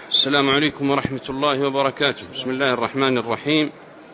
السلام عليكم ورحمة الله وبركاته. بسم الله الرحمن الرحيم.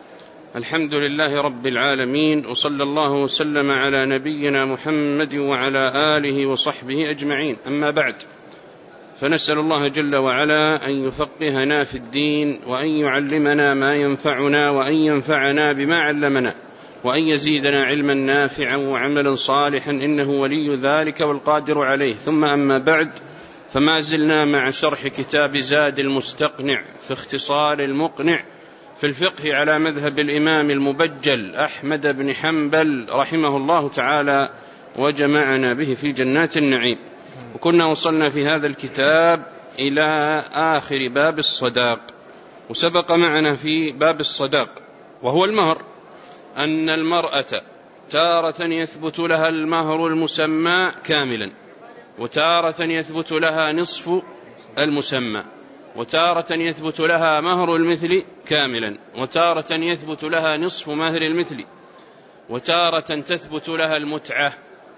الحمد لله رب العالمين، وصلى الله وسلم على نبينا محمد وعلى آله وصحبه أجمعين. أما بعد، فنسأل الله جل وعلا أن يفقهنا في الدين، وأن يعلمنا ما ينفعنا، وأن ينفعنا بما علمنا، وأن يزيدنا علما نافعا وعملا صالحا، إنه ولي ذلك والقادر عليه. ثم أما بعد، فما زلنا مع شرح كتاب زاد المستقنع في اختصار المقنع في الفقه على مذهب الإمام المبجل أحمد بن حنبل رحمه الله تعالى، وجمعنا به في جنات النعيم. وكنا وصلنا في هذا الكتاب إلى آخر باب الصداق، وسبق معنا في باب الصداق وهو المهر أن المرأة تارة يثبت لها المهر المسمى كاملا، وتارة يثبت لها نصف المسمى، وتارة يثبت لها مهر المثل كاملا، وتارة يثبت لها نصف مهر المثل، وتارة تثبت لها المتعة،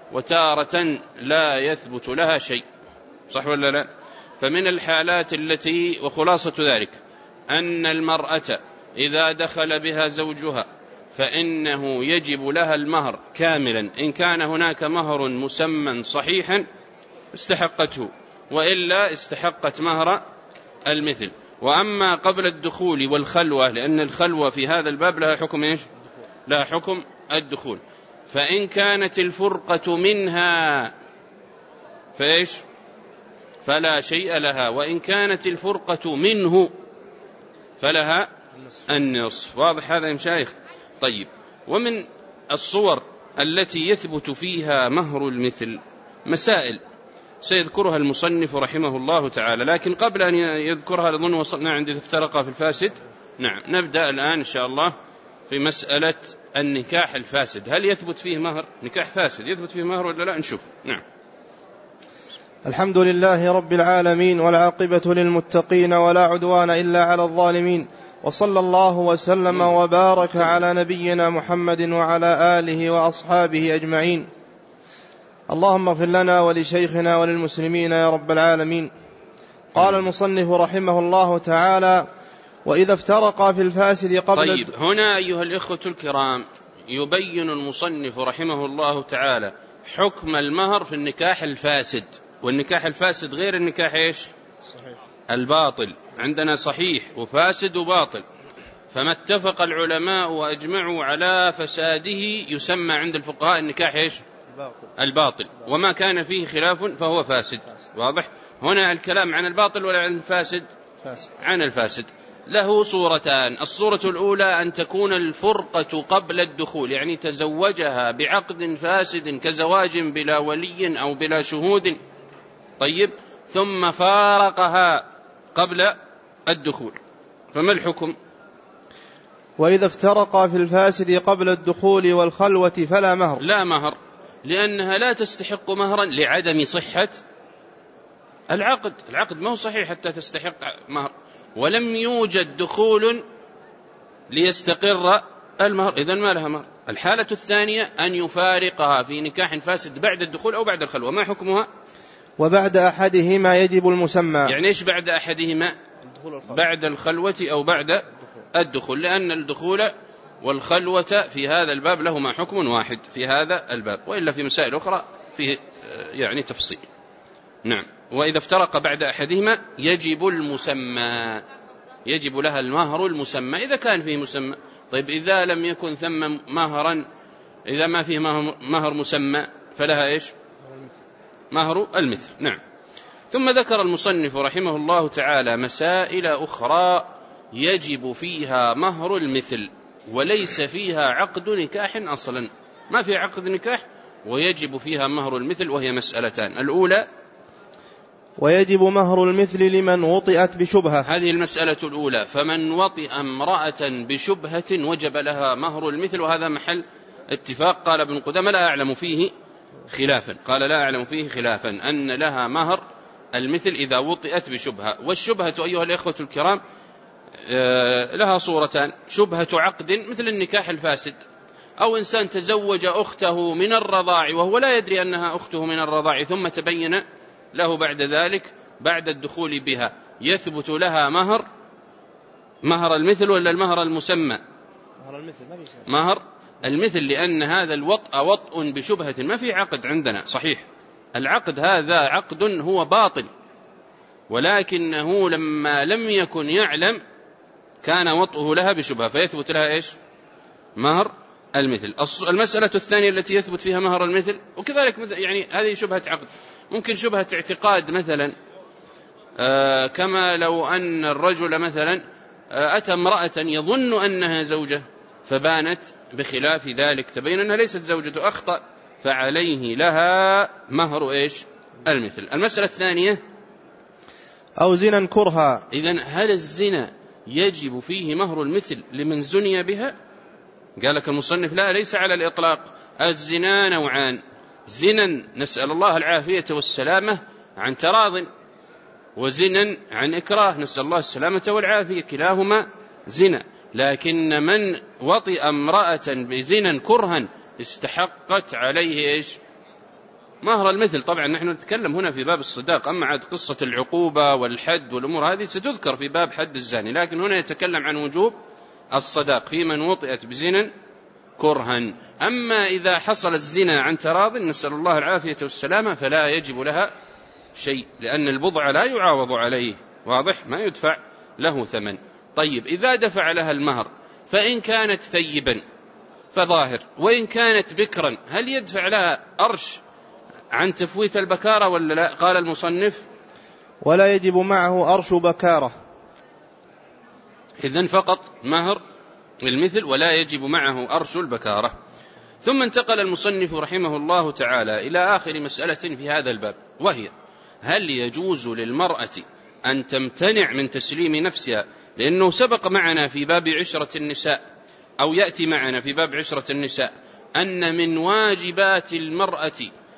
وتارة لا يثبت لها شيء. صح ولا لا؟ فمن الحالات التي، وخلاصة ذلك أن المرأة إذا دخل بها زوجها فإنه يجب لها المهر كاملا، إن كان هناك مهر مسمى صحيحا استحقته، وإلا استحقت مهر المثل. وأما قبل الدخول والخلوة، لأن الخلوة في هذا الباب لها حكم إيش؟ لها حكم الدخول. فإن كانت الفرقة منها فإيش؟ فلا شيء لها، وإن كانت الفرقة منه فلها النصف. واضح هذا يا مشايخ؟ طيب، ومن الصور التي يثبت فيها مهر المثل مسائل سيذكرها المصنف رحمه الله تعالى، لكن قبل أن يذكرها لظن وصلنا عند افترقا في الفاسد. نعم، نبدأ الآن إن شاء الله في مسألة النكاح الفاسد. هل يثبت فيه مهر؟ نكاح فاسد يثبت فيه مهر ولا لا؟ نشوف. نعم. الحمد لله رب العالمين، والعاقبة للمتقين، ولا عدوان إلا على الظالمين، وصلى الله وسلم وبارك على نبينا محمد وعلى آله وأصحابه أجمعين. اللهم اغفر لنا ولشيخنا وللمسلمين يا رب العالمين. قال المصنف رحمه الله تعالى: وإذا افترقا في الفاسد قبل. طيب، هنا أيها الإخوة الكرام يبين المصنف رحمه الله تعالى حكم المهر في النكاح الفاسد. والنكاح الفاسد غير النكاح إيش؟ صحيح. الباطل. عندنا صحيح وفاسد وباطل، فما اتفق العلماء وأجمعوا على فساده يسمى عند الفقهاء النكاح إيش؟ الباطل. وما كان فيه خلاف فهو فاسد. واضح؟ هنا الكلام عن الباطل ولا عن الفاسد؟ عن الفاسد. له صورتان: الصورة الأولى أن تكون الفرقة قبل الدخول، يعني تزوجها بعقد فاسد كزواج بلا ولي أو بلا شهود، طيب، ثم فارقها قبل الدخول، فما الحكم؟ وإذا افترقا في الفاسد قبل الدخول والخلوة فلا مهر. لا مهر، لأنها لا تستحق مهرا لعدم صحة العقد. العقد ما هو صحيح حتى تستحق مهر، ولم يوجد دخول ليستقر المهر، إذن ما لها مهر. الحالة الثانية أن يفارقها في نكاح فاسد بعد الدخول أو بعد الخلوة، ما حكمها؟ وبعد أحدهما يجب المسمى. يعني إيش بعد أحدهما؟ بعد الخلوة أو بعد الدخول، لأن الدخول والخلوة في هذا الباب لهما حكم واحد في هذا الباب، وإلا في مسائل أخرى فيه يعني تفصيل. نعم. وإذا افترق بعد أحدهما يجب المسمى، يجب لها المهر المسمى إذا كان فيه مسمى. طيب، إذا لم يكن ثم مهرا، إذا ما فيه مهر مسمى فلها إيش؟ مهر المثل. نعم. ثم ذكر المصنف رحمه الله تعالى مسائل أخرى يجب فيها مهر المثل وليس فيها عقد نكاح أصلا، ما في عقد نكاح ويجب فيها مهر المثل، وهي مسألتان: الأولى ويجب مهر المثل لمن وطئت بشبهة. هذه المسألة الأولى، فمن وطئ امرأة بشبهة وجب لها مهر المثل، وهذا محل اتفاق. قال ابن قدامة لا أعلم فيه خلافا، قال لا أعلم فيه خلافا أن لها مهر المثل إذا وطئت بشبهة. والشبهة أيها الإخوة الكرام لها صورتان: شبهة عقد مثل النكاح الفاسد، أو إنسان تزوج أخته من الرضاع وهو لا يدري أنها أخته من الرضاع، ثم تبين له بعد ذلك بعد الدخول بها يثبت لها مهر المثل ولا المهر المسمى؟ مهر المثل، لأن هذا الوطء وطء بشبهة، ما في عقد عندنا صحيح، العقد هذا عقد هو باطل، ولكنه لما لم يكن يعلم كان وطئه لها بشبهة فيثبت لها إيش؟ مهر المثل. المسألة الثانية التي يثبت فيها مهر المثل، وكذلك يعني هذه شبهة عقد، ممكن شبهة اعتقاد مثلا، كما لو أن الرجل مثلا أتى امرأة يظن أنها زوجة فبانت بخلاف ذلك، تبين أنها ليست زوجته، أخطأ، فعليه لها مهر إيش؟ المثل. المسألة الثانية أو زنا كرها. إذن هل الزنا يجب فيه مهر المثل لمن زني بها؟ قال لك المصنف لا، ليس على الإطلاق. الزنا نوعان، زنا نسأل الله العافية والسلامة عن تراض، وزنا عن إكراه نسأل الله السلامة والعافية، كلاهما زنا. لكن من وطئ امرأة بزنا كرها استحقت عليه إيش؟ مهر المثل. طبعا نحن نتكلم هنا في باب الصداق، أما عاد قصة العقوبة والحد والأمور هذه ستذكر في باب حد الزاني، لكن هنا يتكلم عن وجوب الصداق في من وطئت بزنا كرها. أما إذا حصل الزنا عن تراض نسأل الله العافية والسلامة فلا يجب لها شيء، لأن البضع لا يعاوض عليه، واضح، ما يدفع له ثمن. طيب إذا دفع لها المهر فإن كانت ثيبا فظاهر، وإن كانت بكرا هل يدفع لها أرش عن تفويت البكارة ولا لا؟ قال المصنف ولا يجب معه أرش بكارة، إذن فقط مهر المثل ولا يجب معه أرش البكارة. ثم انتقل المصنف رحمه الله تعالى إلى آخر مسألة في هذا الباب، وهي هل يجوز للمرأة أن تمتنع من تسليم نفسها؟ لأنه سبق معنا في باب عشرة النساء، أو يأتي معنا في باب عشرة النساء، أن من واجبات المرأة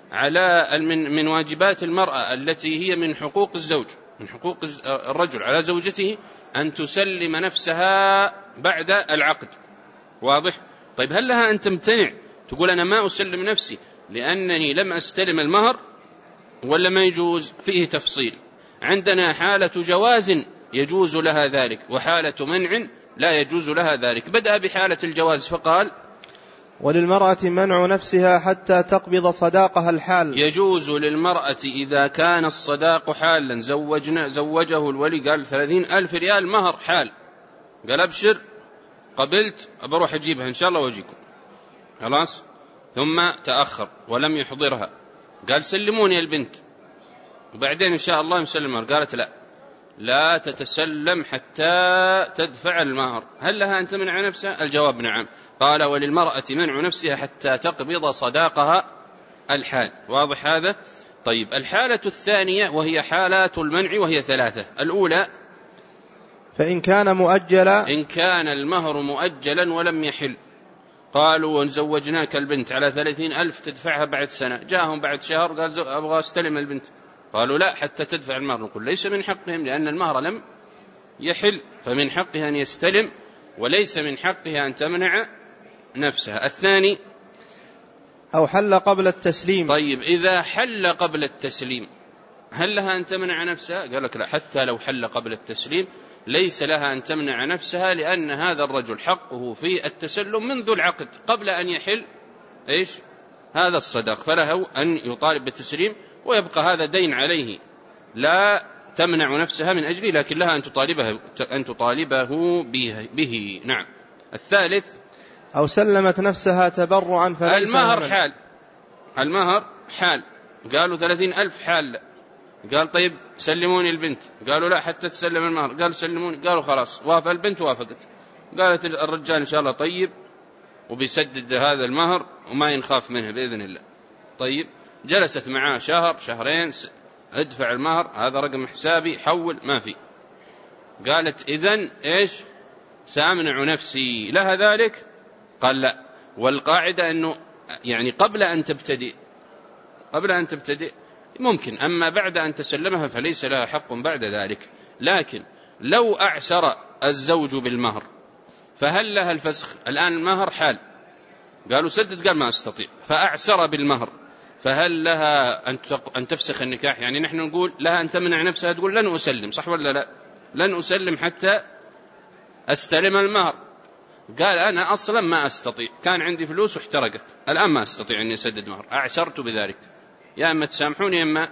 من واجبات المرأة التي هي من حقوق الزوج، من حقوق الرجل على زوجته، أن تسلم نفسها بعد العقد، واضح؟ طيب هل لها أن تمتنع تقول أنا ما أسلم نفسي لأنني لم أستلم المهر، ولا ما يجوز؟ فيه تفصيل. عندنا حالة جواز يجوز لها ذلك، وحالة منع لا يجوز لها ذلك. بدأ بحالة الجواز فقال وللمرأة منع نفسها حتى تقبض صداقها الحال. يجوز للمرأة إذا كان الصداق حالا، زوجه الولي قال 30,000 ريال مهر حال، قال أبشر قبلت بروح أجيبها إن شاء الله وأجيكم، خلاص، ثم تأخر ولم يحضرها، قال سلموني البنت وبعدين إن شاء الله يسلم المهر، قالت لا تتسلم حتى تدفع المهر، هل لها أن تمنع نفسها؟ الجواب نعم. قال وللمرأة منع نفسها حتى تقبض صداقها الحال، واضح هذا؟ طيب الحالة الثانية وهي حالات المنع، وهي ثلاثة. الأولى فإن كان مؤجلا، إن كان المهر مؤجلا ولم يحل، قالوا زوجناك البنت على 30,000 تدفعها بعد سنة، جاءهم بعد شهر قال أبغى استلم البنت، قالوا لا حتى تدفع المهر، نقول ليس من حقهم لأن المهر لم يحل، فمن حقها أن يستلم وليس من حقها أن تمنع نفسها. الثاني أو حل قبل التسليم. طيب إذا حل قبل التسليم هل لها أن تمنع نفسها؟ قال لك لا، حتى لو حل قبل التسليم ليس لها أن تمنع نفسها، لأن هذا الرجل حقه في التسلم منذ العقد قبل أن يحل إيش؟ هذا الصداق، فله أن يطالب بالتسليم ويبقى هذا دين عليه، لا تمنع نفسها من أجله، لكن لها أن تطالبه به. نعم. الثالث أو سلمت نفسها تبرعا فليس المهر حال، قالوا 30,000 حال، قال طيب سلموني البنت، قالوا لا حتى تسلم المهر، قال سلموني، قالوا خلاص، وافق البنت، وافقت، قالت الرجال إن شاء الله طيب وبيسدد هذا المهر وما ينخاف منه بإذن الله. طيب جلست معاه شهر شهرين، ادفع المهر، هذا رقم حسابي، حول، ما في، قالت إذن إيش؟ سأمنع نفسي لها ذلك؟ قال لا، والقاعدة أنه يعني قبل أن تبتدئ ممكن، أما بعد أن تسلمها فليس لها حق بعد ذلك. لكن لو أعسر الزوج بالمهر فهل لها الفسخ؟ الآن المهر حال، قالوا سدد، قال ما أستطيع، فأعسر بالمهر، فهل لها أن تفسخ النكاح؟ يعني نحن نقول لها أن تمنع نفسها، تقول لن أسلم، صح ولا لا؟ لن أسلم حتى أستلم المهر. قال أنا أصلا ما أستطيع، كان عندي فلوس واحترقت، الآن ما أستطيع أن أسدد مهر، أعسرت بذلك، يا أما تسامحوني يا أما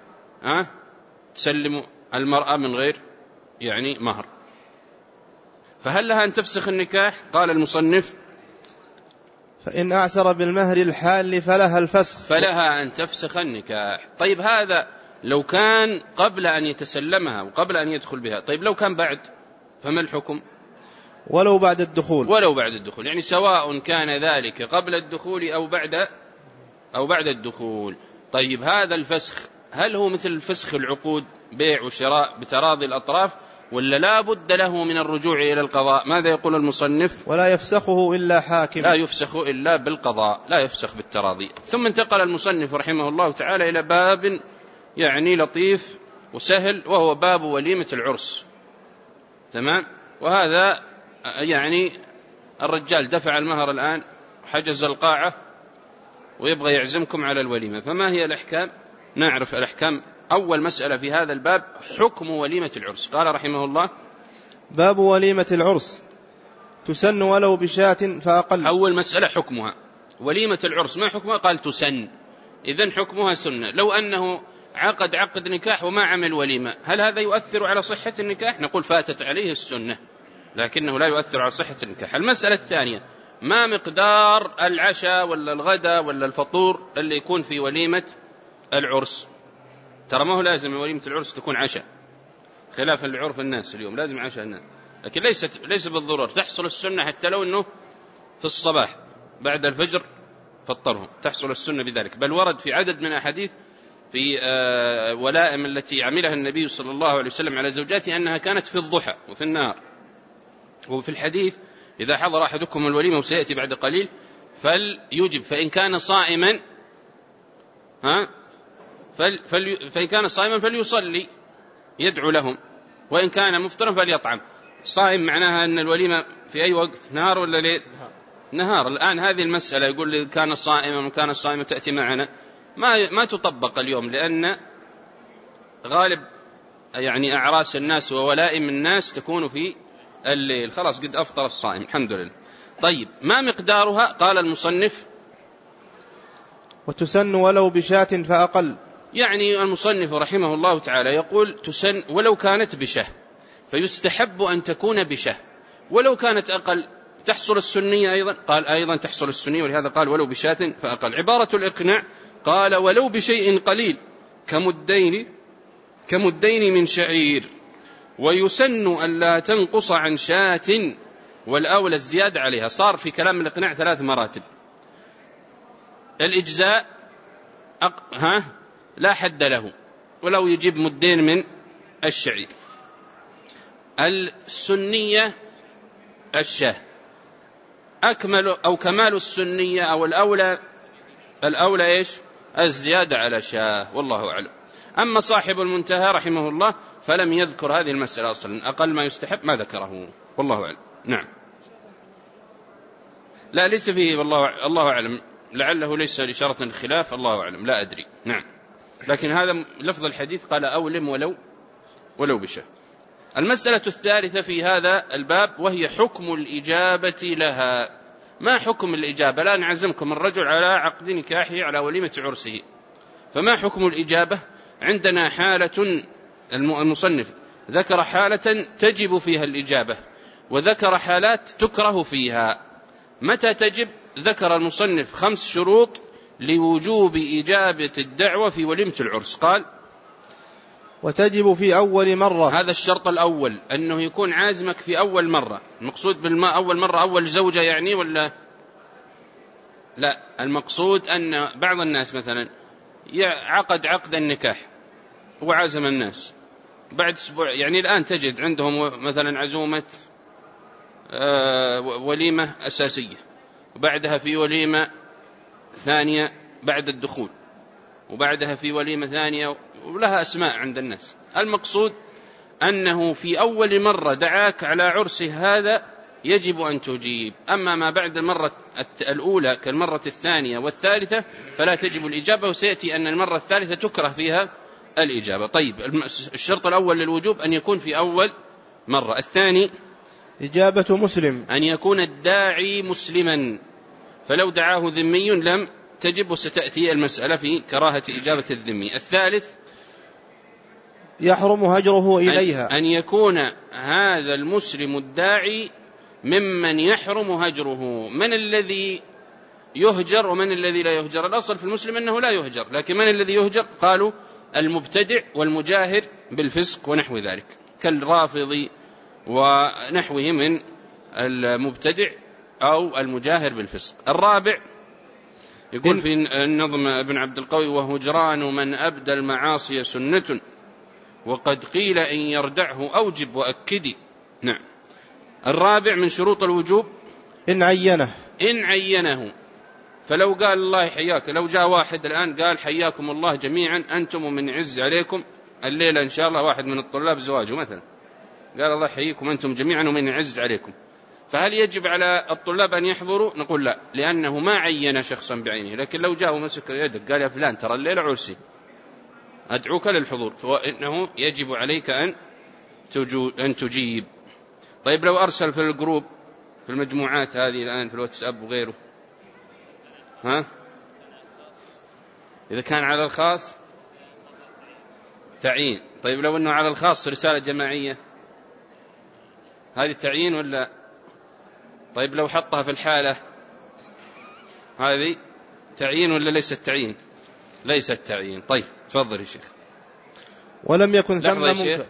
تسلموا المرأة من غير يعني مهر. فهل لها أن تفسخ النكاح؟ قال المصنف فإن أعسر بالمهر الحال فلها الفسخ، فلها أن تفسخ النكاح. طيب هذا لو كان قبل أن يتسلمها وقبل أن يدخل بها. طيب لو كان بعد فما الحكم؟ ولو بعد الدخول، ولو بعد الدخول، يعني سواء كان ذلك قبل الدخول أو بعد الدخول. طيب هذا الفسخ هل هو مثل فسخ العقود بيع وشراء بتراضي الأطراف، ولا لا بد له من الرجوع إلى القضاء؟ ماذا يقول المصنف؟ ولا يفسخه إلا حاكم، لا يفسخ إلا بالقضاء، لا يفسخ بالتراضي. ثم انتقل المصنف رحمه الله تعالى إلى باب يعني لطيف وسهل، وهو باب وليمة العرس. تمام. وهذا يعني الرجال دفع المهر الآن، حجز القاعة، ويبغى يعزمكم على الوليمة، فما هي الأحكام؟ نعرف الأحكام. أول مسألة في هذا الباب حكم وليمة العرس. قال رحمه الله: باب وليمة العرس تسن ولو بشاة فأقل. أول مسألة حكمها وليمة العرس، ما حكمها؟ قال تسن، إذن حكمها سنة. لو أنه عقد نكاح وما عمل وليمة، هل هذا يؤثر على صحة النكاح؟ نقول فاتت عليه السنة، لكنه لا يؤثر على صحة النكاح. المسألة الثانية: ما مقدار العشاء ولا الغداء ولا الفطور اللي يكون في وليمة العرس؟ ترى ما هو لازم وليمة العرس تكون عشاء، خلافا لعرف الناس اليوم لازم عشاء الناس، لكن ليس بالضرورة. تحصل السنة حتى لو أنه في الصباح بعد الفجر فطرهم، تحصل السنة بذلك. بل ورد في عدد من الأحاديث في ولائم التي عملها النبي صلى الله عليه وسلم على زوجاته أنها كانت في الضحى وفي النهار. وفي الحديث: إذا حضر أحدكم الوليمة، وسيأتي بعد قليل، فليجب، فإن كان صائما فإن كان صائما فليصلي يدعو لهم، وإن كان مفطرا فليطعم. صائم معناها أن الوليمة في أي وقت، نهار ولا ليل؟ نهار. الآن هذه المسألة يقول لي كان صائما وكان صائما تأتي معنا، ما تطبق اليوم، لأن غالب يعني أعراس الناس وولائم الناس تكون في الليل، خلاص قد أفطر الصائم الحمد لله. طيب ما مقدارها؟ قال المصنف: وتسن ولو بشاة فأقل. يعني المصنف رحمه الله تعالى يقول تسن ولو كانت بشه، فيستحب أن تكون بشه، ولو كانت أقل تحصل السنية أيضا. قال أيضا تحصل السنية، ولهذا قال ولو بشاة فأقل. عبارة الإقناع: قال ولو بشيء قليل كمدين من شعير، ويسن ألا تنقص عن شاة، والأولى الزيادة عليها. صار في كلام الإقناع 3 مراتب. الإجزاء لا حد له، ولو يجيب مدين من الشعير. السنية الشاه، أكمل أو كمال السنية أو الأولى إيش؟ الزيادة على شاه، والله أعلم. أما صاحب المنتهى رحمه الله فلم يذكر هذه المسألة أصلا، أقل ما يستحب ما ذكره، والله أعلم. نعم. لا ليس فيه، والله الله أعلم، لعله ليس لإشارة الخلاف، الله أعلم، لا أدري. نعم. لكن هذا لفظ الحديث قال أولم ولو بشه. المسألة الثالثة في هذا الباب وهي حكم الإجابة لها. ما حكم الإجابة؟ لا نعزمكم الرجل على عقد نكاحه على وليمة عرسه، فما حكم الإجابة؟ عندنا حالة، المصنف ذكر حالة تجب فيها الإجابة، وذكر حالات تكره فيها. متى تجب؟ ذكر المصنف 5 شروط لوجوب إجابة الدعوة في وليمة العرس. قال: وتجب في أول مرة. هذا الشرط الأول، أنه يكون عازمك في أول مرة. المقصود أول مرة أول زوجة يعني، ولا لا؟ المقصود أن بعض الناس مثلا عقد النكاح وعزم الناس بعد أسبوع، يعني الآن تجد عندهم مثلا عزومة وليمة أساسية، وبعدها في وليمة ثانية بعد الدخول، وبعدها في وليمة ثانية، ولها أسماء عند الناس. المقصود أنه في أول مرة دعاك على عرسه هذا يجب أن تجيب. أما ما بعد المرة الأولى كالمرة الثانية والثالثة فلا تجب الإجابة، وسيأتي أن المرة الثالثة تكره فيها الإجابة. طيب، الشرط الأول للوجوب أن يكون في أول مرة. الثاني إجابة مسلم، أن يكون الداعي مسلما، فلو دعاه ذمي لم تجب، وستأتي المسألة في كراهة إجابة الذمي. الثالث يحرم هجره إليها، أن يكون هذا المسلم الداعي ممن يحرم هجره. من الذي يهجر ومن الذي لا يهجر؟ الأصل في المسلم أنه لا يهجر، لكن من الذي يهجر؟ قالوا المبتدع والمجاهر بالفسق ونحو ذلك، كالرافض ونحوه من المبتدع أو المجاهر بالفسق. الرابع يقول في النظم ابن عبد القوي: وهجران من أبدى المعاصي سنة، وقد قيل إن يردعه أوجب وأكدي. نعم. الرابع من شروط الوجوب إن عينه. فلو قال الله حياك، لو جاء واحد الآن قال حياكم الله جميعا أنتم ومن عز عليكم الليلة إن شاء الله، واحد من الطلاب زواجه مثلا، قال الله حييكم أنتم جميعا ومن عز عليكم، فهل يجب على الطلاب أن يحضروا؟ نقول لا، لأنه ما عين شخصا بعينه. لكن لو جاء ومسك يدك قال يا فلان ترى الليلة عرسي أدعوك للحضور، فإنه يجب عليك أن تجيب. طيب، لو أرسل في الجروب في المجموعات هذه الآن في الواتساب وغيره، إذا كان على الخاص تعيين. طيب، لو أنه على الخاص رسالة جماعية، هذه تعيين ولا؟ طيب، لو حطها في الحالة هذه تعيين ولا ليست تعيين؟ ليست تعيين. طيب، تفضل يا شيخ. ولم يكن ثم منكر.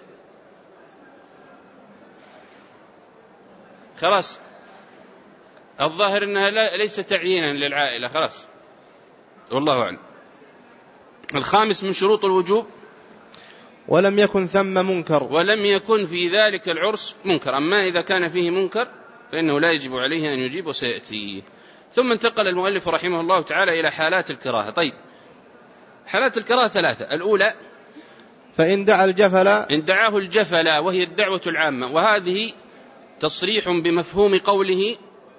خلاص، الظاهر أنها ليس تعيينا للعائلة، خلاص، والله أعلم. الخامس من شروط الوجوب ولم يكن ثم منكر، ولم يكن في ذلك العرس منكر. أما إذا كان فيه منكر فإنه لا يجب عليه أن يجيب، وسيأتي. ثم انتقل المؤلف رحمه الله تعالى إلى حالات الكراهة. طيب، حالات الكراهة ثلاثة. الأولى فإن دعا الجفل، إن دعاه الجفل، وهي الدعوة العامة، وهذه تصريح بمفهوم قوله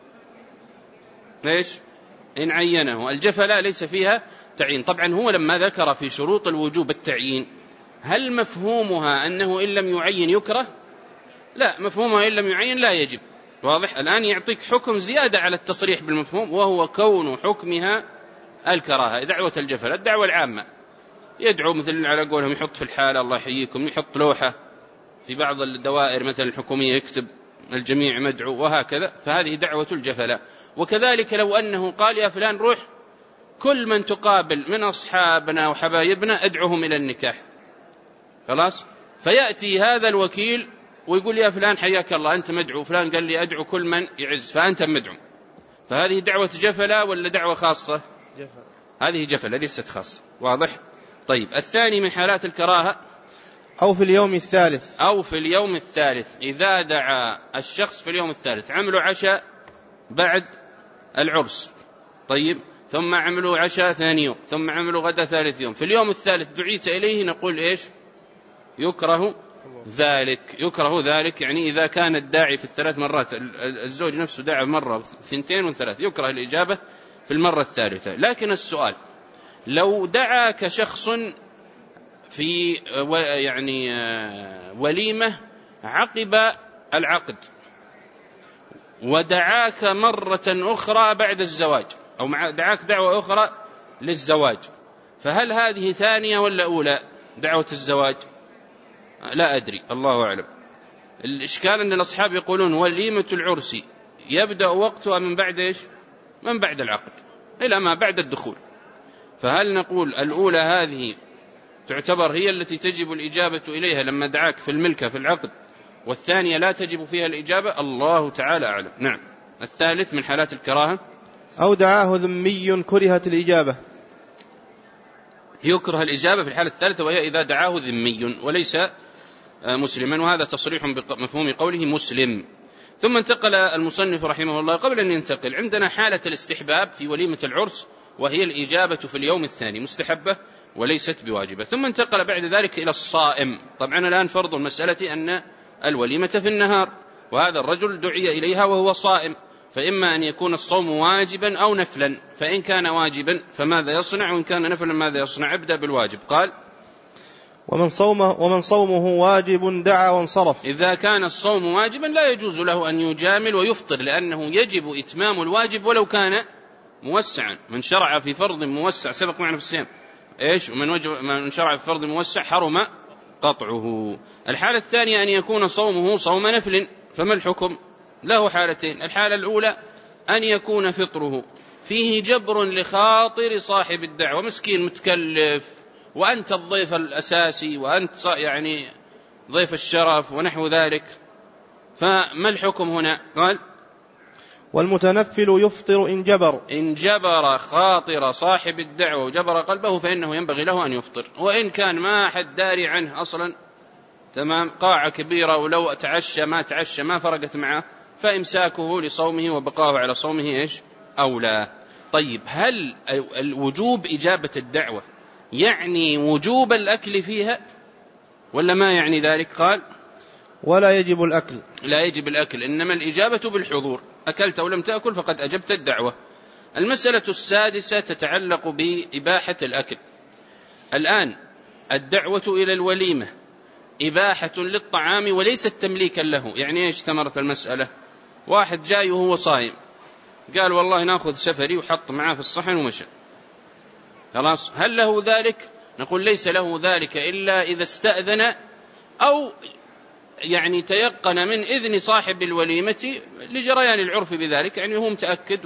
ليش؟ إن عينه. الجفل ليس فيها تعيين. طبعا هو لما ذكر في شروط الوجوب التعيين، هل مفهومها أنه إن لم يعين يكره؟ لا، مفهومها إن لم يعين لا يجب. واضح؟ الآن يعطيك حكم زيادة على التصريح بالمفهوم، وهو كون حكمها الكراهة. دعوة الجفل الدعوة العامة، يدعو مثل على قولهم، يحط في الحالة الله يحييكم، يحط لوحة في بعض الدوائر مثل الحكومية يكتب الجميع مدعو وهكذا، فهذه دعوة الجفل. وكذلك لو أنه قال يا فلان روح كل من تقابل من أصحابنا وحبايبنا أدعوهم إلى النكاح، خلاص، فيأتي هذا الوكيل ويقول يا فلان حياك الله أنت مدعو، فلان قال لي أدعو كل من يعز فأنت مدعو. فهذه دعوة جفلة ولا دعوة خاصة؟ جفل. هذه جفلة ليست خاصة. واضح؟ طيب، الثاني من حالات الكراهة أو في اليوم الثالث، أو في اليوم الثالث. إذا دعا الشخص في اليوم الثالث، عملوا عشاء بعد العرس، طيب، ثم عملوا عشاء ثاني يوم، ثم عملوا غدا ثالث يوم، في اليوم الثالث دعيت إليه، نقول إيش؟ يكره ذلك. يكره ذلك يعني إذا كان الداعي في الثلاث مرات، الزوج نفسه دعا مرة ثنتين وثلاث، يكره الإجابة في المرة الثالثة. لكن السؤال، لو دعاك شخص في يعني وليمة عقب العقد، ودعاك مرة أخرى بعد الزواج، أو دعاك دعوة أخرى للزواج، فهل هذه ثانية ولا أولى؟ دعوة الزواج لا أدري، الله أعلم. الإشكال أن الأصحاب يقولون وليمة العرس يبدأ وقتها من بعد إيش؟ من بعد العقد إلى ما بعد الدخول. فهل نقول الأولى هذه تعتبر هي التي تجب الإجابة إليها لما دعاك في الملكة في العقد، والثانية لا تجب فيها الإجابة؟ الله تعالى أعلم. نعم. الثالث من حالات الكراهة أو دعاه ذمي كرهت الإجابة، يكره الإجابة في الحالة الثالثة، وهي إذا دعاه ذمي وليس مسلما، وهذا تصريح بمفهوم قوله مسلم. ثم انتقل المصنف رحمه الله. قبل أن ينتقل، عندنا حالة الاستحباب في وليمة العرس، وهي الإجابة في اليوم الثاني، مستحبة وليست بواجبة. ثم انتقل بعد ذلك إلى الصائم. طبعا الآن فرض المسألة أن الوليمة في النهار، وهذا الرجل دعي إليها وهو صائم، فإما أن يكون الصوم واجبا أو نفلا، فإن كان واجبا فماذا يصنع، وإن كان نفلا ماذا يصنع؟ ابدأ بالواجب. قال ومن صومه واجب دعا وانصرف. إذا كان الصوم واجبا لا يجوز له أن يجامل ويفطر، لأنه يجب إتمام الواجب ولو كان موسعا. من شرع في فرض موسع سبق معنا في الصيام إيش؟ من شرع في فرض موسع حرم قطعه. الحالة الثانية أن يكون صومه صوم نفل، فما الحكم؟ له حالتين. الحالة الأولى أن يكون فطره فيه جبر لخاطر صاحب الدعوة، مسكين متكلف وأنت الضيف الأساسي وأنت يعني ضيف الشرف ونحو ذلك، فما الحكم هنا؟ قال والمتنفل يفطر إن جبر خاطر صاحب الدعوة وجبر قلبه فإنه ينبغي له أن يفطر، وإن كان ما أحد داري عنه أصلا، تمام، قاعة كبيرة ولو تعشى ما تعشى ما فرقت معه، فإمساكه لصومه وبقاه على صومه إيش؟ أولى. طيب، هل الوجوب إجابة الدعوة يعني وجوب الأكل فيها ولا ما يعني ذلك؟ قال ولا يجب الأكل. لا يجب الأكل، إنما الإجابة بالحضور، أكلت أو لم تأكل فقد أجبت الدعوة. المسألة السادسة تتعلق بإباحة الأكل. الآن الدعوة إلى الوليمة إباحة للطعام وليست تمليكا له. يعني إيش ثمرة المسألة؟ واحد جاي وهو صايم قال والله نأخذ سفري وحط معاه في الصحن ومشى، خلاص، هل له ذلك؟ نقول ليس له ذلك إلا إذا استأذن أو يعني تيقن من إذن صاحب الوليمة لجريان العرف بذلك، يعني هو متأكد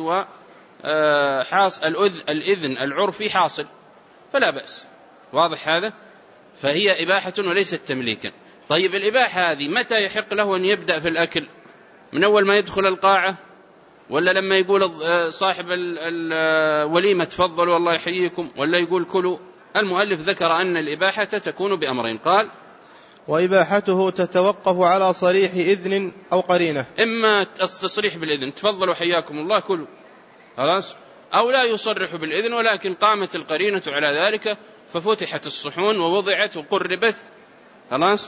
الإذن العرفي حاصل فلا بأس. واضح هذا؟ فهي إباحة وليست تمليكا. طيب، الإباحة هذه متى يحق له أن يبدأ في الأكل؟ من أول ما يدخل القاعة، ولا لما يقول صاحب الوليمة تفضلوا والله يحييكم، ولا يقول كلوا؟ المؤلف ذكر أن الإباحة تكون بأمرين. قال وإباحته تتوقف على صريح إذن أو قرينة، إما التصريح بالإذن تفضلوا حياكم الله كلوا، خلاص، أو لا يصرح بالإذن ولكن قامت القرينة على ذلك ففتحت الصحون ووضعت وقربت، خلاص،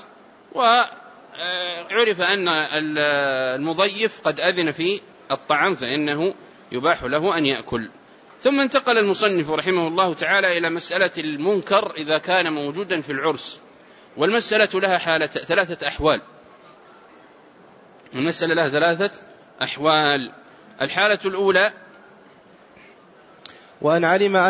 وعرف أن المضيف قد أذن في الطعام فإنه يباح له أن يأكل. ثم انتقل المصنف رحمه الله تعالى إلى مسألة المنكر إذا كان موجودا في العرس، والمسألة لها ثلاثة أحوال. المسألة لها 3 أحوال. الحالة الأولى وإن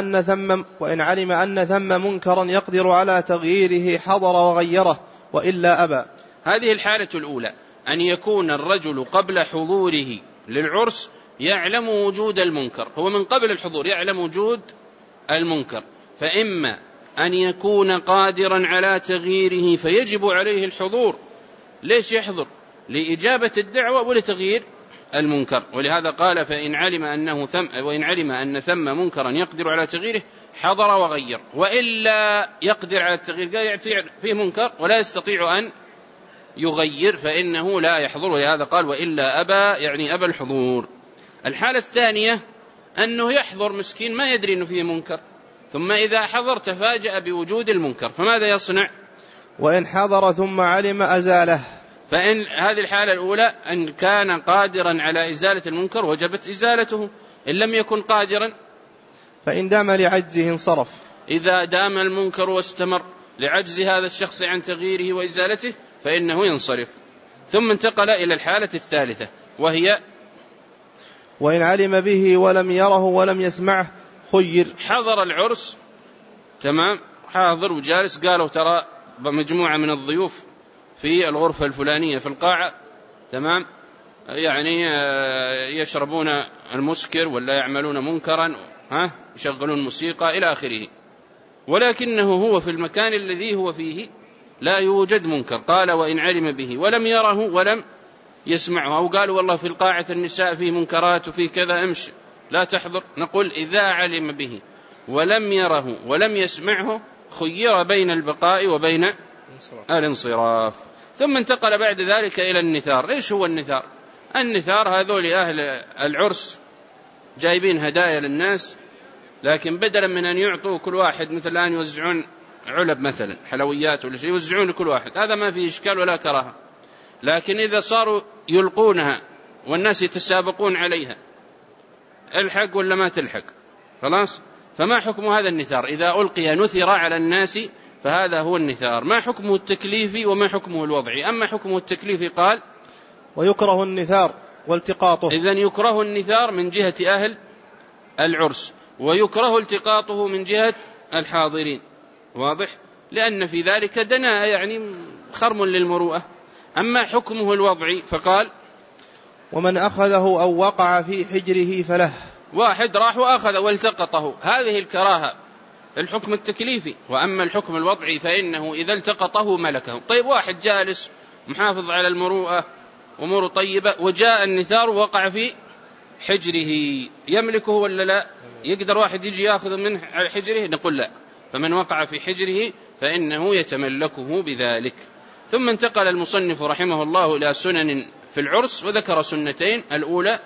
علم أن ثم منكرا يقدر على تغييره حضر وغيره وإلا أبى. هذه الحالة الأولى، أن يكون الرجل قبل حضوره للعرس يعلم وجود المنكر، هو من قبل الحضور يعلم وجود المنكر، فإما أن يكون قادرا على تغييره فيجب عليه الحضور. ليش يحضر؟ لإجابة الدعوة ولتغيير المنكر. ولهذا قال وإن علم أن ثم منكرا يقدر على تغييره حضر وغير، وإلا يقدر على التغيير، قال فيه منكر ولا يستطيع أن يغير فإنه لا يحضر. ولهذا قال وإلا أبى، يعني أبى الحضور. الحالة الثانية أنه يحضر مسكين ما يدري أنه فيه منكر، ثم إذا حضر تفاجأ بوجود المنكر، فماذا يصنع؟ وإن حضر ثم علم أزاله. فإن هذه الحالة الأولى أن كان قادرا على إزالة المنكر وجبت إزالته، إن لم يكن قادرا فإن دام لعجزه انصرف. إذا دام المنكر واستمر لعجز هذا الشخص عن تغييره وإزالته فإنه ينصرف. ثم انتقل إلى الحالة الثالثة وهي وإن علم به ولم يره ولم يسمعه خير. حضر العرس، تمام، حاضر وجالس، قالوا ترى مجموعة من الضيوف في الغرفة الفلانية في القاعة، تمام، يعني يشربون المسكر ولا يعملون منكرا، يشغلون موسيقى إلى آخره، ولكنه هو في المكان الذي هو فيه لا يوجد منكر. قال وإن علم به ولم يره ولم يسمعه، أو قالوا والله في القاعة النساء فيه منكرات وفي كذا امشي لا تحضر، نقول إذا علم به ولم يره ولم يسمعه خير بين البقاء وبين الانصراف. ثم انتقل بعد ذلك إلى النثار. إيش هو النثار؟ النثار هذول أهل العرس جايبين هدايا للناس، لكن بدلا من أن يعطوا كل واحد مثل الآن يوزعون علب مثلا حلويات ولا شيء، يوزعون لكل واحد، هذا ما فيه إشكال ولا كراهة، لكن إذا صاروا يلقونها والناس يتسابقون عليها، الحق ولا ما تلحق، خلاص، فما حكم هذا النثار؟ إذا ألقي نثر على الناس فهذا هو النثار. ما حكمه التكليفي وما حكمه الوضعي؟ أما حكمه التكليفي قال ويكره النثار والتقاطه. إذن يكره النثار من جهة أهل العرس، ويكره التقاطه من جهة الحاضرين، واضح؟ لأن في ذلك دناءة، يعني خرم للمروءة. أما حكمه الوضعي فقال ومن أخذه أو وقع في حجره فله. واحد راح وأخذ والتقطه، هذه الكراهة الحكم التكليفي. وأما الحكم الوضعي فإنه إذا التقطه ملكه. طيب واحد جالس محافظ على المروءة أمور طيبة وجاء النثار ووقع في حجره، يملكه ولا لا؟ يقدر واحد يجي يأخذ من حجره؟ نقول لا. فمن وقع في حجره فإنه يتملكه بذلك. ثم انتقل المصنف رحمه الله إلى سنن في العرس، وذكر سنتين. الأولى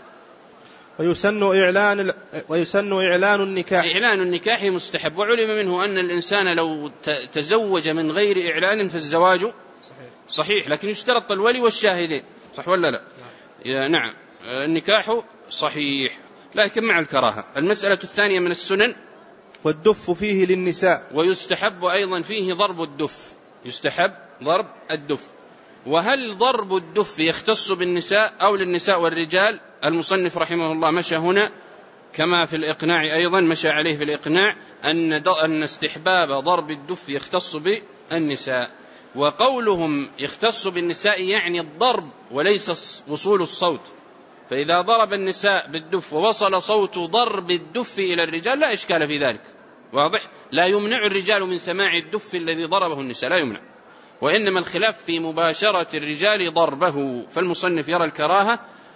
ويسن إعلان النكاح. إعلان النكاح مستحب، وعلم منه أن الإنسان لو تزوج من غير إعلان فالزواج صحيح، لكن يشترط الولي والشاهدين، صح ولا لا؟ نعم، النكاح صحيح لكن مع الكراهة. المسألة الثانية من السنن والدف فيه للنساء، ويستحب أيضا فيه ضرب الدف، يستحب ضرب الدف. وهل ضرب الدف يختص بالنساء أو للنساء والرجال؟ المصنف رحمه الله مشى هنا كما في الإقناع أيضا مشى عليه في الإقناع أن استحباب ضرب الدف يختص بالنساء. وقولهم يختص بالنساء يعني الضرب وليس وصول الصوت، فإذا ضرب النساء بالدف ووصل صوت ضرب الدف إلى الرجال لا إشكال في ذلك، واضح؟ لا يمنع الرجال من سماع الدف الذي ضربه النساء، لا يمنع، وإنما الخلاف في مباشرة الرجال ضربه. فالمصنف يرى الكراهة،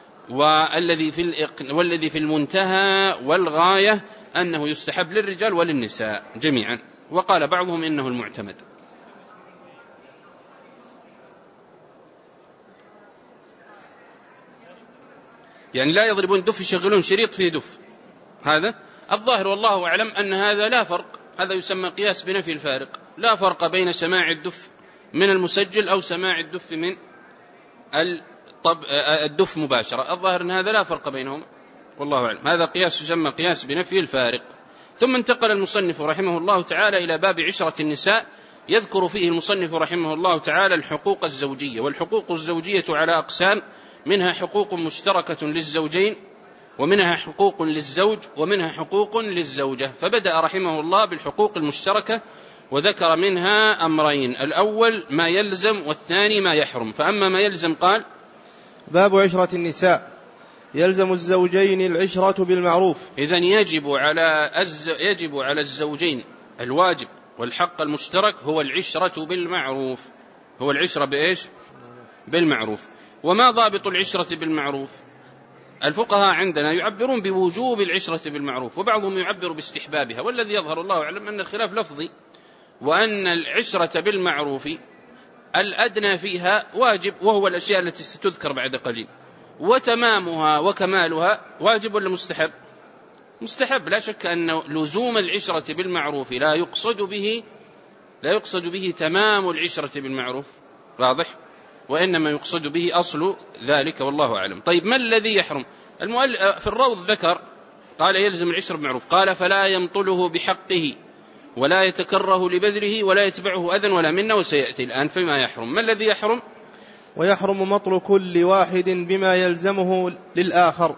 والذي في المنتهى والغاية أنه يستحب للرجال وللنساء جميعا، وقال بعضهم إنه المعتمد. يعني لا يضربون دف، يشغلون شريط فيه دف. هذا الظاهر والله أعلم أن هذا لا فرق، هذا يسمى قياس بنفي الفارق، لا فرق بين سماع الدف من المسجل أو سماع الدف من الدف مباشرة. الظاهر أن هذا لا فرق بينهم والله أعلم، هذا قياس يسمى قياس بنفي الفارق. ثم انتقل المصنف رحمه الله تعالى إلى باب عشرة النساء، يذكر فيه المصنف رحمه الله تعالى الحقوق الزوجية. والحقوق الزوجية على أقسام، منها حقوق مشتركة للزوجين، ومنها حقوق للزوج، ومنها حقوق للزوجة. فبدأ رحمه الله بالحقوق المشتركة وذكر منها أمرين، الأول ما يلزم والثاني ما يحرم. فأما ما يلزم قال باب عشرة النساء، يلزم الزوجين العشرة بالمعروف. إذن يجب على الزوجين الواجب والحق المشترك هو العشرة بالمعروف. هو العشرة بإيش؟ بالمعروف. وما ضابط العشرة بالمعروف؟ الفقهاء عندنا يعبرون بوجوب العشرة بالمعروف، وبعضهم يعبر باستحبابها، والذي يظهر الله أعلم أن الخلاف لفظي، وأن العشرة بالمعروف الأدنى فيها واجب، وهو الأشياء التي ستذكر بعد قليل، وتمامها وكمالها واجب ولا مستحب؟ مستحب. لا شك أن لزوم العشرة بالمعروف لا يقصد به تمام العشرة بالمعروف، واضح؟ وإنما يقصد به أصل ذلك والله أعلم. طيب ما الذي يحرم؟ المؤلف في الروض ذكر قال يلزم العشرة بالمعروف، قال فلا يمطله بحقه ولا يتكره لبذله ولا يتبعه أذى ولا منه، وسيأتي الآن فيما يحرم. ما الذي يحرم؟ ويحرم مطل كل واحد بما يلزمه للآخر،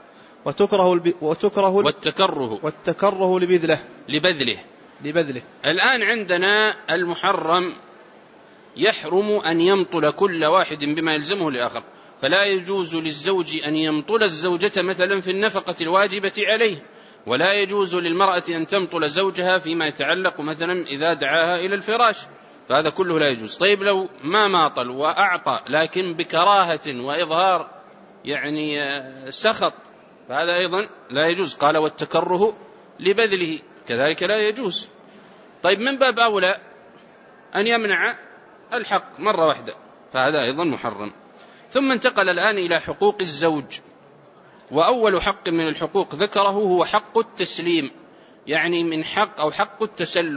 والتكره لبذله. الآن عندنا المحرم يحرم أن يمطل كل واحد بما يلزمه للآخر، فلا يجوز للزوج أن يمطل الزوجة مثلا في النفقة الواجبة عليه، ولا يجوز للمرأة أن تمطل زوجها فيما يتعلق مثلا إذا دعاها إلى الفراش، فهذا كله لا يجوز. طيب لو ما ماطل وأعطى لكن بكراهة وإظهار يعني سخط، فهذا أيضا لا يجوز. قال والتكره لبذله كذلك لا يجوز. طيب من باب أولى أن يمنع الحق مرة واحدة، فهذا أيضا محرم. ثم انتقل الآن إلى حقوق الزوج، وأول حق من الحقوق ذكره هو حق التسليم، يعني من حق أو حق التسلم،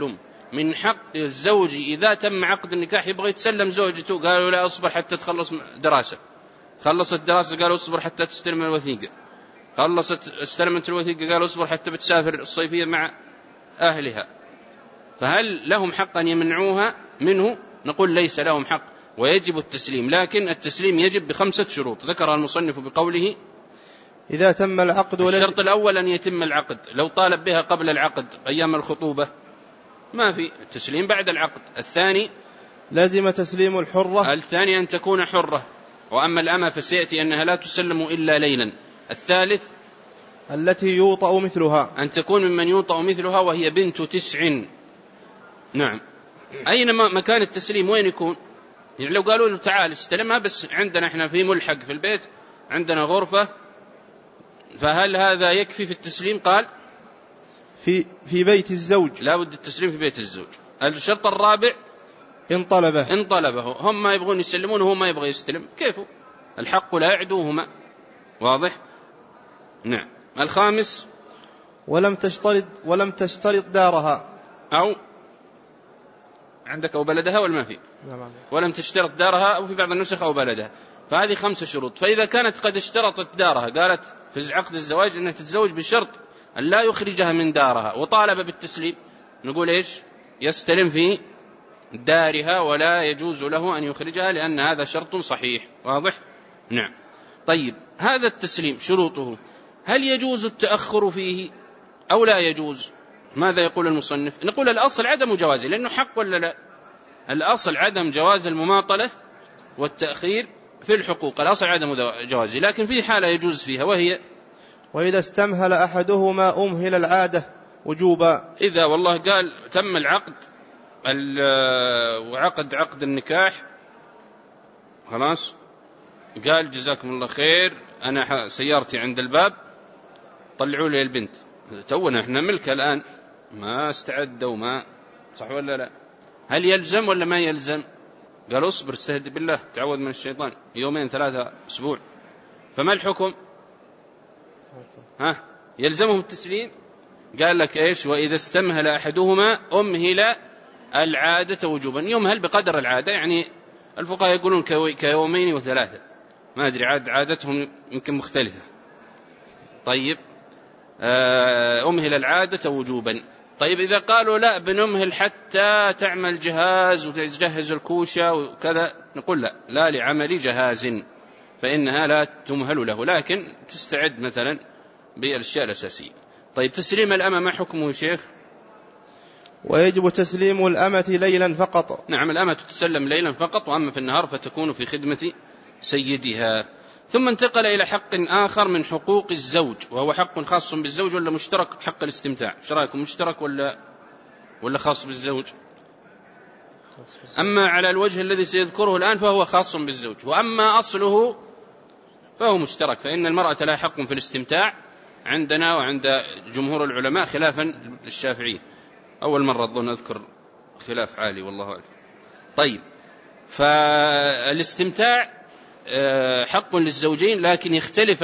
من حق الزوج إذا تم عقد النكاح يبغى يتسلم زوجته، قالوا لا أصبر حتى تخلص دراسة، خلصت دراسة قالوا أصبر حتى تستلم الوثيقة، استلمت الوثيقة قالوا أصبر حتى بتسافر الصيفية مع أهلها، فهل لهم حق أن يمنعوها منه؟ نقول ليس لهم حق ويجب التسليم، لكن التسليم يجب ب5 شروط ذكرها المصنف بقوله إذا تم العقد. الشرط الأول أن يتم العقد، لو طالب بها قبل العقد أيام الخطوبة ما في التسليم بعد العقد. الثاني لازم تسليم الحرة، الثاني أن تكون حرة، وأما الأمة فسيأتي أنها لا تسلم إلا ليلا. الثالث التي يوطأ مثلها، أن تكون ممن يوطأ مثلها وهي بنت 9. نعم. أين مكان التسليم وين يكون؟ يعني لو قالوا له تعال استلمها بس عندنا احنا في ملحق في البيت عندنا غرفة، فهل هذا يكفي في التسليم؟ قال في بيت الزوج، لا بد التسليم في بيت الزوج. الشرط الرابع إن طلبه، هم ما يبغون يسلمون وهو ما يبغى يستلم، كيفه؟ الحق لا يعدوهما. واضح؟ نعم. الخامس ولم تشترط دارها، أو عندك أو بلدها ولا ما في؟ ولم تشترط دارها، أو في بعض النسخ أو بلدها، فهذه 5 شروط. فإذا كانت قد اشترطت دارها، قالت في عقد الزواج أنها تتزوج بشرط أن لا يخرجها من دارها وطالب بالتسليم، نقول إيش؟ يستلم في دارها ولا يجوز له أن يخرجها لأن هذا شرط صحيح. واضح؟ نعم. طيب هذا التسليم شروطه، هل يجوز التأخر فيه أو لا يجوز؟ ماذا يقول المصنف؟ نقول الأصل عدم جوازه، لأنه حق ولا لا؟ الأصل عدم جواز المماطلة والتأخير في الحقوق، الأصل عدم جوازه، لكن في حالة يجوز فيها وهي وإذا استمهل أحدهما أمهل العادة وجوبا. إذا والله قال تم العقد وعقد عقد النكاح خلاص، قال جزاكم الله خير أنا سيارتي عند الباب طلعوا لي البنت، تونا احنا ملكها الآن ما استعد وما صح ولا لا؟ هل يلزم ولا ما يلزم؟ قال اصبر استهدي بالله تعوذ من الشيطان 2 3 أسبوع، فما الحكم؟ يلزمهم التسليم؟ قال لك ايش؟ وإذا استمهل أحدهما أمهل العادة وجوبا. يمهل بقدر العادة، يعني الفقهاء يقولون كيومين و3، ما أدري عادتهم يمكن مختلفة. طيب أمهل العادة وجوبا. طيب إذا قالوا لا بنمهل حتى تعمل جهاز وتجهز الكوشة وكذا، نقول لا لعمل جهاز فإنها لا تمهل له، لكن تستعد مثلا بالأشياء الأساسية. طيب تسليم الأمة ما حكمه شيخ؟ ويجب تسليم الأمة ليلا فقط. نعم الأمة تسلم ليلا فقط، وأما في النهار فتكون في خدمة سيدها. ثم انتقل إلى حق آخر من حقوق الزوج، وهو حق خاص بالزوج ولا مشترك؟ حق الاستمتاع، ايش رايكم؟ مشترك ولا خاص بالزوج؟ أما على الوجه الذي سيذكره الآن فهو خاص بالزوج، وأما أصله فهو مشترك، فإن المرأة لها حق في الاستمتاع عندنا وعند جمهور العلماء خلافا للشافعية. أول مرة أظن أذكر خلاف عالي والله أعلم. طيب فالاستمتاع حق للزوجين، لكن يختلف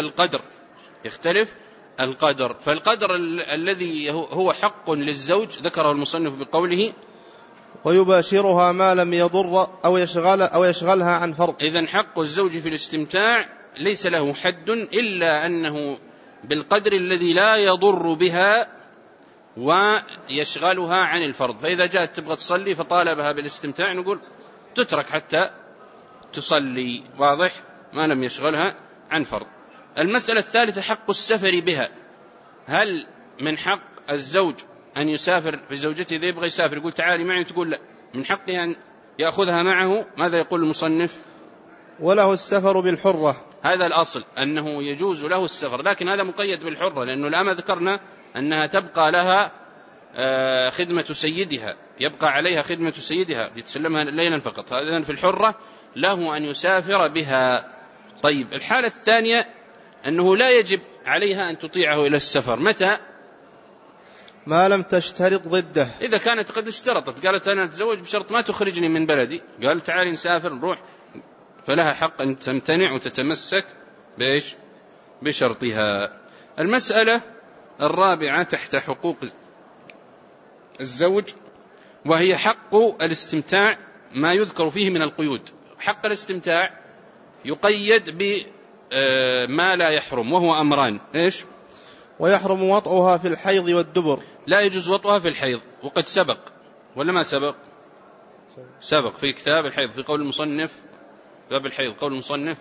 القدر. فالقدر الذي هو حق للزوج ذكره المصنف بقوله ويباشرها ما لم يضر أو يشغلها عن فرض. إذن حق الزوج في الاستمتاع ليس له حد إلا أنه بالقدر الذي لا يضر بها ويشغلها عن الفرض. فإذا جاءت تبغى تصلي فطالبها بالاستمتاع نقول تترك حتى تصلي. واضح؟ ما لم يشغلها عن فرض. المسألة الثالثة حق السفر بها. هل من حق الزوج أن يسافر بزوجته إذا يبغى يسافر يقول تعالي معي، تقول لا، من حقه أن يأخذها معه؟ ماذا يقول المصنف؟ وله السفر بالحرة. هذا الأصل أنه يجوز له السفر، لكن هذا مقيد بالحرة، لأنه الآن ذكرنا أنها تبقى لها خدمة سيدها، يبقى عليها خدمة سيدها يتسلمها ليلا فقط. هذا في الحرة له أن يسافر بها. طيب الحالة الثانية أنه لا يجب عليها أن تطيعه إلى السفر. متى؟ ما لم تشترط ضده. إذا كانت قد اشترطت، قالت أنا أتزوج بشرط ما تخرجني من بلدي، قال تعالي نسافر نروح، فلها حق أن تمتنع وتتمسك بشرطها. المسألة الرابعة تحت حقوق الزوج وهي حق الاستمتاع ما يذكر فيه من القيود. حق الاستمتاع يقيد بما لا يحرم، وهو أمران. إيش؟ ويحرم وطئها في الحيض والدبر. لا يجوز وطئها في الحيض، وقد سبق ولا ما سبق؟ سبق في كتاب الحيض، في قول المصنف باب الحيض، قول المصنف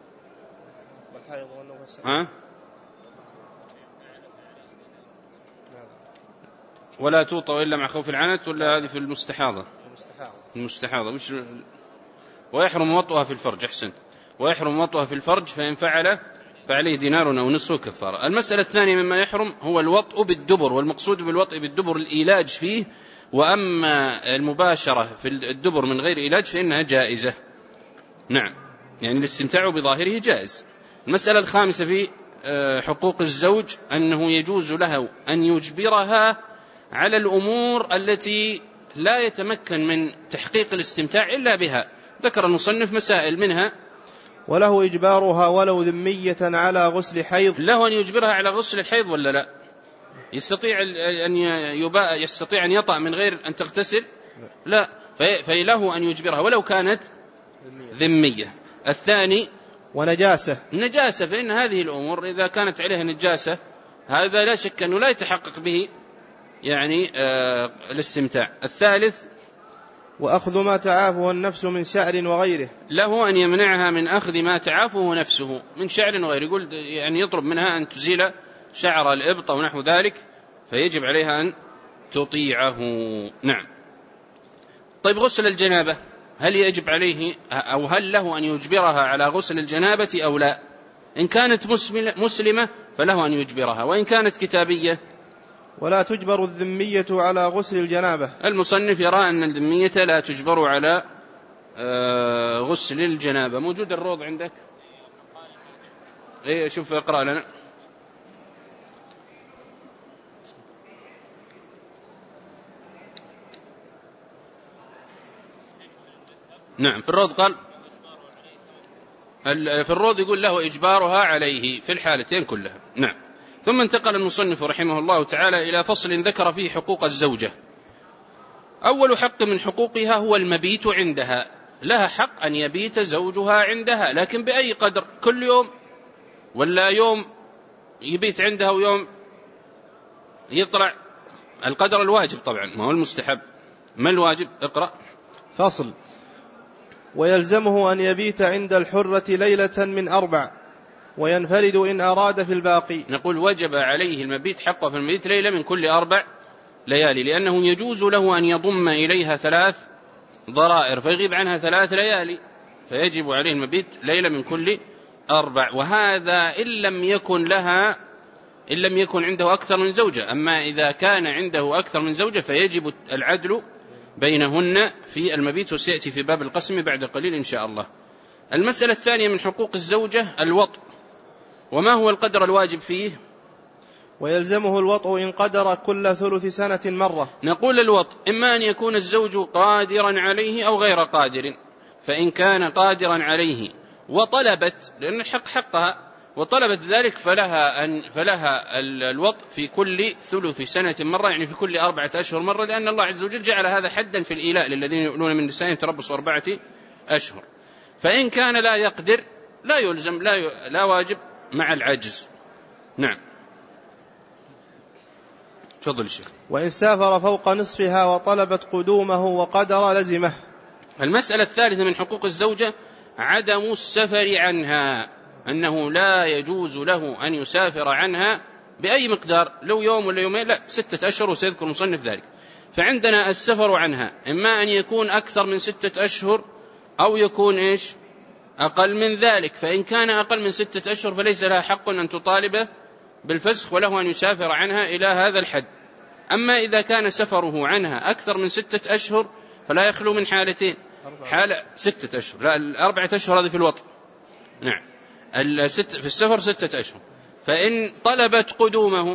ولا توطأ إلا مع خوف العنت، ولا هذه في المستحاضة وش؟ ويحرم وطئها في الفرج. أحسنت. ويحرم وطئها في الفرج، فإن فعل فعليه دينار أو نصفه كفارة. المسألة الثانية مما يحرم هو الوطء بالدبر، والمقصود بالوطء بالدبر الإيلاج فيه، وأما المباشرة في الدبر من غير إيلاج فإنها جائزة. نعم، يعني الاستمتاع بظاهره جائز. المسألة الخامسة في حقوق الزوج أنه يجوز له أن يجبرها على الأمور التي لا يتمكن من تحقيق الاستمتاع إلا بها. ذكر المصنف مسائل منها: وله إجبارها ولو ذمية على غسل حيض. له أن يجبرها على غسل الحيض ولا لا؟ يستطيع أن يطأ من غير أن تغتسل؟ لا، فله أن يجبرها ولو كانت ذمية. الثاني نجاسة، فإن هذه الأمور إذا كانت عليها نجاسة هذا لا شك أنه لا يتحقق به يعني الاستمتاع. الثالث: وأخذ ما تعافه النفس من شعر وغيره. له أن يمنعها من أخذ ما تعافه نفسه من شعر وغيره، يقول يعني يطلب منها أن تزيل شعر الإبط أو نحو ذلك، فيجب عليها أن تطيعه. نعم. طيب، غسل الجنابة هل يجب عليه أو هل له أن يجبرها على غسل الجنابة أو لا؟ إن كانت مسلمة فله أن يجبرها، وإن كانت كتابية ولا تجبر الذمية على غسل الجنابة. المصنف يرى أن الذمية لا تجبر على غسل الجنابة. موجود الروض عندك؟ إيه، شوف اقرأ لنا. نعم، في الروض قال في الروض يقول له إجبارها عليه في الحالتين كلها. نعم. ثم انتقل المصنف رحمه الله تعالى إلى فصل ذكر فيه حقوق الزوجة. أول حق من حقوقها هو المبيت عندها. لها حق أن يبيت زوجها عندها، لكن بأي قدر؟ كل يوم ولا يوم يبيت عندها ويوم يطلع؟ القدر الواجب طبعا، ما هو المستحب. ما الواجب؟ اقرأ. فصل: ويلزمه أن يبيت عند الحرة ليلة من 4، وينفرد إن أراد في الباقي. نقول وجب عليه المبيت، حقه في المبيت ليلة من كل 4 ليالي، لأنه يجوز له أن يضم إليها 3 ضرائر فيغيب عنها 3 ليالي، فيجب عليه المبيت ليلة من كل 4. وهذا إن لم يكن عنده أكثر من زوجة. أما إذا كان عنده أكثر من زوجة فيجب العدل بينهن في المبيت، وسيأتي في باب القسم بعد قليل إن شاء الله. المسألة الثانية من حقوق الزوجة الوطء. وما هو القدر الواجب فيه؟ ويلزمه الوطء إن قدر كل ثلث سنة مرة. نقول الوطء إما أن يكون الزوج قادرا عليه أو غير قادر، فإن كان قادرا عليه وطلبت، لأن الحق حقها، وطلبت ذلك فلها الوطء في كل ثلث سنة مرة، يعني في كل 4 أشهر مرة، لأن الله عز وجل جعل هذا حدا في الإيلاء للذين يؤلون من نسائهم تربص 4 أشهر. فإن كان لا يقدر لا يلزم، لا واجب مع العجز. نعم. تفضل الشيخ. وإن سافر فوق نصفها وطلبت قدومه وقدر لزمه. المسألة الثالثة من حقوق الزوجة عدم السفر عنها، أنه لا يجوز له أن يسافر عنها بأي مقدار، لو يوم ولا يومين، لا 6 أشهر، وسيذكر المصنف ذلك. فعندنا السفر عنها إما أن يكون أكثر من 6 أشهر أو يكون أقل من ذلك. فإن كان أقل من 6 أشهر فليس لها حق أن تطالبه بالفسخ، وله أن يسافر عنها إلى هذا الحد. أما إذا كان سفره عنها أكثر من 6 أشهر فلا يخلو من حالتين: حالة 6 أشهر، لا 4 أشهر هذه في الوطن. نعم، في السفر 6 أشهر. فإن طلبت قدومه،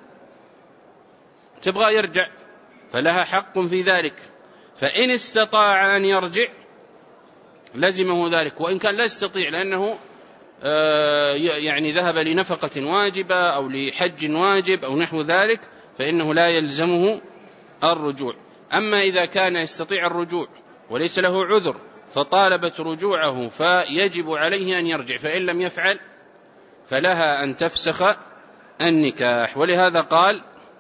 تبغى يرجع، فلها حق في ذلك. فإن استطاع أن يرجع لزمه ذلك، وإن كان لا يستطيع لأنه يعني ذهب لنفقة واجبة أو لحج واجب أو نحو ذلك، فإنه لا يلزمه الرجوع. أما إذا كان يستطيع الرجوع وليس له عذر فطالبت رجوعه فيجب عليه أن يرجع، فإن لم يفعل فلها أن تفسخ النكاح. ولهذا قال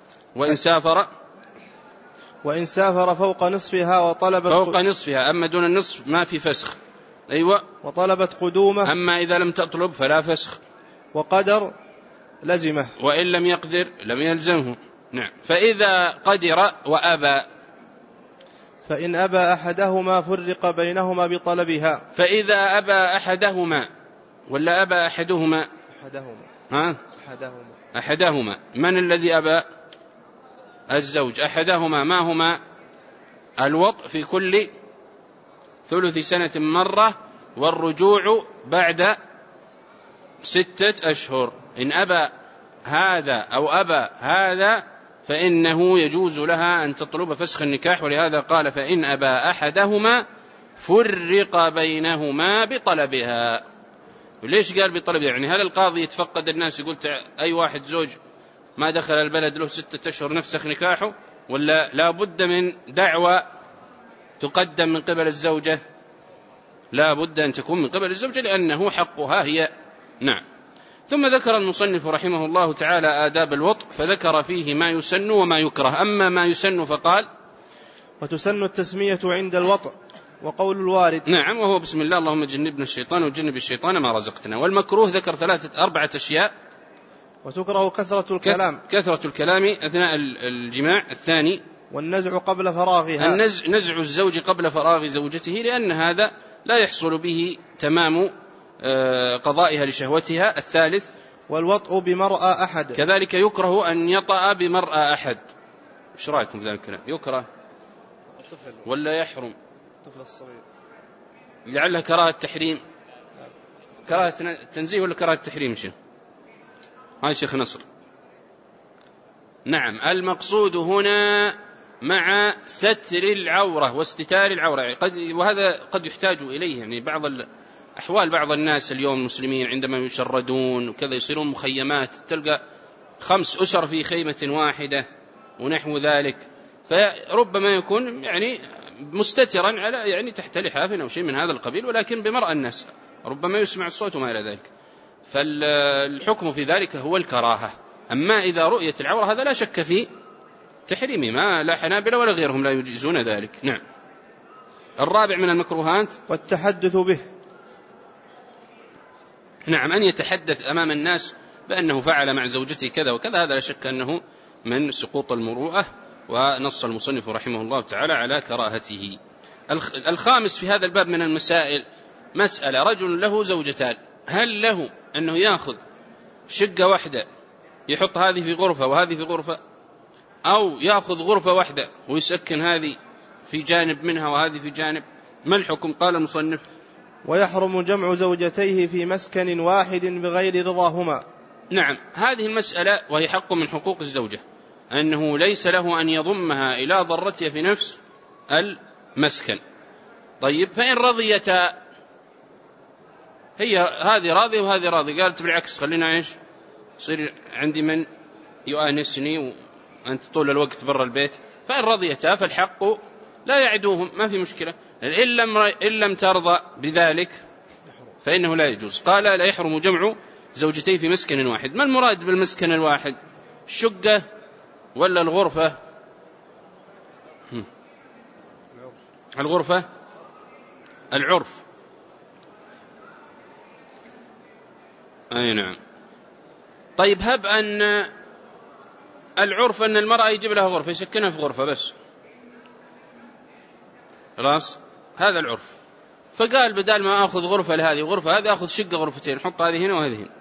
وإن سافر فوق نصفها وطلبت فوق نصفها، أما دون النصف ما في فسخ. أيوة. وطلبت قدومه، أما إذا لم تطلب فلا فسخ. وقدر لزمه، وإن لم يقدر لم يلزمه. نعم. فإذا قدر وأبى، فإن أبى أحدهما فرق بينهما بطلبها. فإذا أبى أحدهما ولا أبى أحدهما؟ أحدهما. من الذي أبى؟ الزوج. أحدهما ما هما؟ الوطء في كل ثلث سنة مرة، والرجوع بعد 6 أشهر. إن أبى هذا أو أبى هذا فإنه يجوز لها أن تطلب فسخ النكاح. ولهذا قال فإن أبى أحدهما فرق بينهما بطلبها. وليش قال بطلبها؟ يعني هل القاضي يتفقد الناس يقول أي واحد زوج ما دخل البلد له 6 أشهر نفسخ نكاحه، ولا لا بد من دعوة تقدم من قبل الزوجة؟ لا بد أن تكون من قبل الزوجة لأنه حقها هي. نعم. ثم ذكر المصنف رحمه الله تعالى آداب الوطء، فذكر فيه ما يسن وما يكره. أما ما يسن فقال وتسن التسمية عند الوطء وقول الوارد. نعم، وهو بسم الله اللهم جنبنا الشيطان وجنب الشيطان ما رزقتنا. والمكروه ذكر 4 أشياء. وتكره كثرة الكلام أثناء الجماع. الثاني والنزع قبل فراغها، نزع الزوج قبل فراغ زوجته، لأن هذا لا يحصل به تمام قضائها لشهوتها. الثالث والوطء بمرأى أحد، كذلك يكره أن يطأ بمرأى أحد. إيش رأيكم في ذلك الكلام؟ يكره ولا يحرم؟ الطفل الصغير لعلها كراهة تحريم، كراهة تنزيه ولا كراهة تحريم؟ هاي شيخ نصر. نعم. المقصود هنا مع ستر العورة واستتار العورة، وهذا قد يحتاج إليه. يعني بعض أحوال بعض الناس اليوم المسلمين عندما يشردون وكذا يصيرون مخيمات، تلقى 5 أسر في خيمة واحدة ونحو ذلك، فربما يكون يعني مستترا على يعني تحت لحاف أو شيء من هذا القبيل، ولكن بمرأى الناس ربما يسمع الصوت وما إلى ذلك، فالحكم في ذلك هو الكراهة. أما إذا رؤية العورة هذا لا شك في تحريمه، ما لا حنابلة ولا غيرهم لا يجيزون ذلك. نعم. الرابع من المكروهات والتحدث به. نعم، أن يتحدث أمام الناس بأنه فعل مع زوجته كذا وكذا، هذا لا شك أنه من سقوط المروءة، ونص المصنف رحمه الله تعالى على كراهته. الخامس في هذا الباب من المسائل مسألة: رجل له زوجتان، هل له أنه يأخذ شقة واحدة يحط هذه في غرفة وهذه في غرفة، أو يأخذ غرفة واحدة ويسكن هذه في جانب منها وهذه في جانب؟ ما الحكم؟ قال المصنف: ويحرم جمع زوجتيه في مسكن واحد بغير رضاهما. نعم، هذه المسألة وهي حق من حقوق الزوجة، أنه ليس له أن يضمها إلى ضرتها في نفس المسكن. طيب، فإن رضيتا، هي هذه راضية وهذه راضية، قالت بالعكس خلينا إيش يصير عندي من يؤانسني وأنت طول الوقت برا البيت، فإن رضيتا فالحق لا يعدوهم، ما في مشكلة. إن لم ترضى بذلك فإنه لا يجوز. قال: لا يحرم جمع زوجتين في مسكن واحد. ما المراد بالمسكن الواحد؟ الشقة ولا الغرفة؟ الغرفة، العرف. أي نعم. طيب، هب أن العرف أن المرأة يجيب لها غرفة يسكنها في غرفة بس، خلاص، هذا العرف. فقال بدال ما أخذ غرفة لهذه وغرفة هذه أخذ شقة غرفتين، حط هذه هنا وهذه هنا.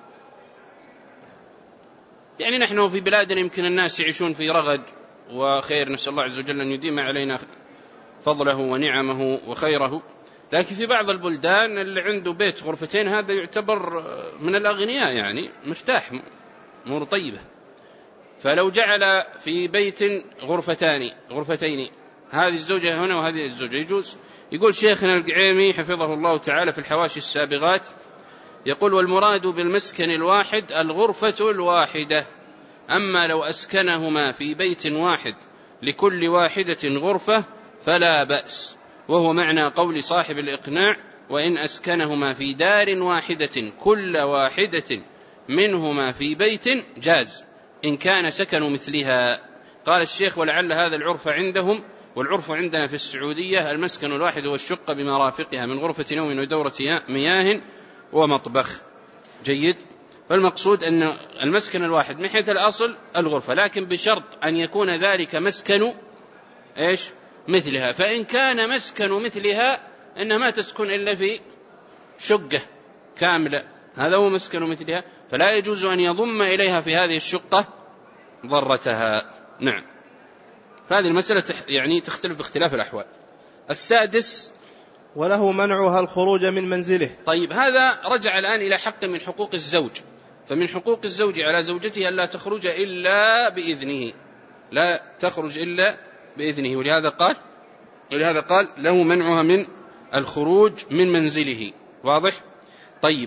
يعني نحن في بلادنا يمكن الناس يعيشون في رغد وخير، نسأل الله عز وجل أن يديم علينا فضله ونعمه وخيره، لكن في بعض البلدان اللي عنده بيت غرفتين هذا يعتبر من الأغنياء، يعني مرتاح، أمور طيبة. فلو جعل في بيت غرفتين، هذه الزوجة هنا وهذه الزوجة، يجوز. يقول شيخنا القعيمي حفظه الله تعالى في الحواشي السابغات، يقول: والمراد بالمسكن الواحد الغرفة الواحدة، أما لو أسكنهما في بيت واحد لكل واحدة غرفة فلا بأس، وهو معنى قول صاحب الإقناع: وإن أسكنهما في دار واحدة كل واحدة منهما في بيت جاز إن كان سكن مثلها. قال الشيخ: ولعل هذا العرف عندهم، والعرف عندنا في السعودية المسكن الواحد والشقة بمرافقها من غرفة نوم ودورة مياه ومطبخ. جيد. فالمقصود أن المسكن الواحد من حيث الأصل الغرفة، لكن بشرط أن يكون ذلك مسكن مثلها. فإن كان مسكن مثلها إنها ما تسكن إلا في شقة كاملة، هذا هو مسكن مثلها، فلا يجوز أن يضم إليها في هذه الشقة ضرتها. نعم. فهذه المسألة يعني تختلف باختلاف الأحوال. السادس: وله منعها الخروج من منزله. طيب، هذا رجع الآن إلى حق من حقوق الزوج. فمن حقوق الزوج على زوجته ألا تخرج إلا بإذنه، لا تخرج إلا بإذنه، ولهذا قال له منعها من الخروج من منزله. واضح؟ طيب،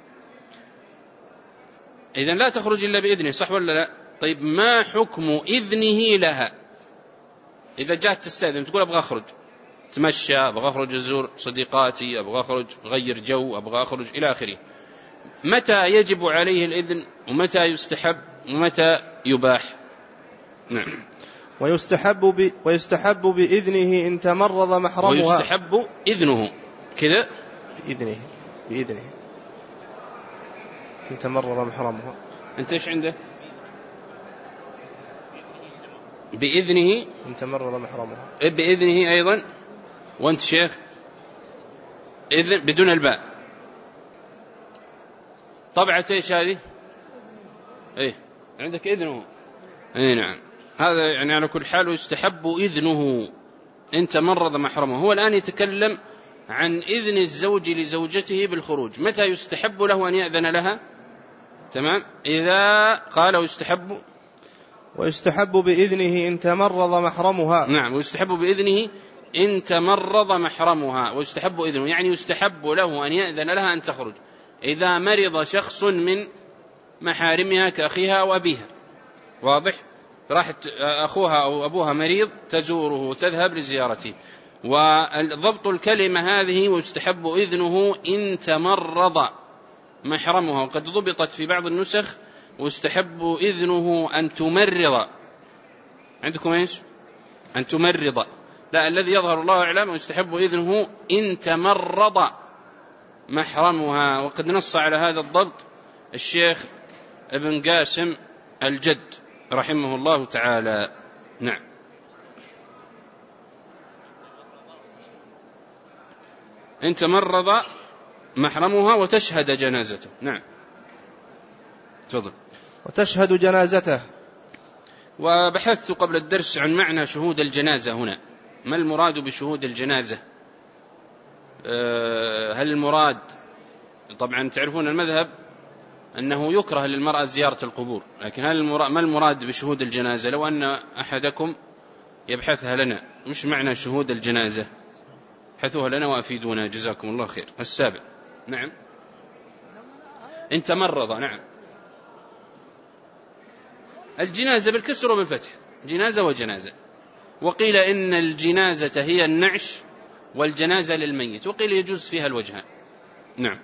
إذن لا تخرج إلا بإذنه، صح ولا لا؟ طيب، ما حكم إذنه لها إذا جاءت تستأذن تقول أبغى أخرج تمشى، أبغى أخرج أزور صديقاتي، أبغى أخرج أغير جو، أبغى أخرج إلى آخره؟ متى يجب عليه الإذن، ومتى يستحب، ومتى يباح؟ نعم. ويستحب بإذنه إن تمرض محرمها. ويستحب إذنه كذا بإذنه إن تمرض محرمها. أنت إيش عندك؟ بإذنه إن تمرض محرمها. بإذنه أيضا. وأنت شيخ؟ إذن بدون الباء. طبعة إيش هذه؟ إيه عندك إذنه. إيه نعم. هذا يعني على كل حال يستحب إذنه إن تمرض محرمه. هو الآن يتكلم عن إذن الزوج لزوجته بالخروج، متى يستحب له أن يأذن لها؟ تمام. إذا قال ويستحب بإذنه إن تمرض محرمها. نعم، ويستحب بإذنه إن تمرض محرمها. ويستحب إذنه يعني يستحب له أن يأذن لها أن تخرج إذا مرض شخص من محارمها كأخيها أو أبيها. واضح؟ راحت أخوها أو أبوها مريض تزوره وتذهب لزيارته. وضبط الكلمة هذه: ويستحب إذنه إن تمرض محرمها. وقد ضبطت في بعض النسخ: ويستحب إذنه أن تمرض. عندكم إيش؟ أن تمرض. لا، الذي يظهر الله أعلم ويستحب إذنه إن تمرض محرمها. وقد نص على هذا الضبط الشيخ ابن قاسم الجد رحمه الله تعالى. نعم. إن تمرض محرمها وتشهد جنازته. نعم. تفضل. وتشهد جنازته. وبحثت قبل الدرس عن معنى شهود الجنازة هنا، ما المراد بشهود الجنازة؟ هل المراد، طبعا تعرفون المذهب أنه يكره للمرأة زيارة القبور، لكن ما المراد بشهود الجنازة؟ لو أن أحدكم يبحثها لنا، مش معنى شهود الجنازة؟ ابحثوها لنا وأفيدونا جزاكم الله خير. السابع. نعم. إن تمرض. نعم. الجنازة بالكسر وبالفتح، جنازة وجنازة. وقيل إن الجنازة هي النعش والجنازة للميت، وقيل يجوز فيها الوجهان. نعم.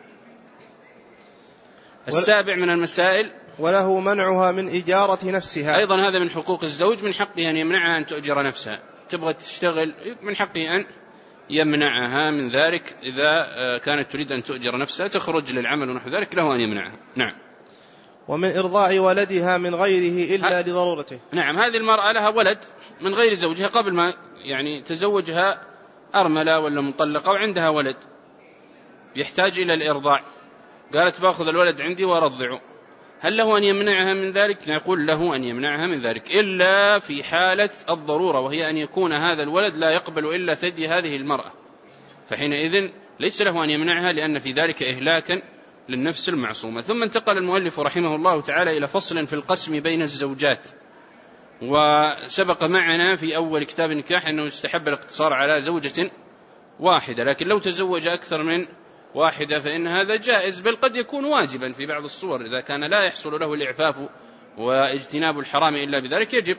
السابع من المسائل: وله منعها من إجارة نفسها. أيضا هذا من حقوق الزوج، من حقه أن يمنعها أن تؤجر نفسها. تبغى تشتغل من حقه أن يمنعها من ذلك. إذا كانت تريد أن تؤجر نفسها تخرج للعمل ونحو ذلك له أن يمنعها. نعم. ومن إرضاع ولدها من غيره إلا لضرورته. نعم. هذه المرأة لها ولد من غير زوجها قبل ما يعني تزوجها أرملة ولا مطلقة، وعندها ولد يحتاج إلى الإرضاع، قالت باخذ الولد عندي وأرضعه، هل له أن يمنعها من ذلك؟ نقول له أن يمنعها من ذلك إلا في حالة الضرورة، وهي أن يكون هذا الولد لا يقبل إلا ثدي هذه المرأة، فحينئذ ليس له أن يمنعها، لأن في ذلك إهلاكا للنفس المعصومة. ثم انتقل المؤلف رحمه الله تعالى إلى فصل في القسم بين الزوجات. وسبق معنا في أول كتاب النكاح أنه يستحب الاقتصار على زوجة واحدة، لكن لو تزوج أكثر من واحدة فإن هذا جائز، بل قد يكون واجبا في بعض الصور، إذا كان لا يحصل له الإعفاف واجتناب الحرام إلا بذلك يجب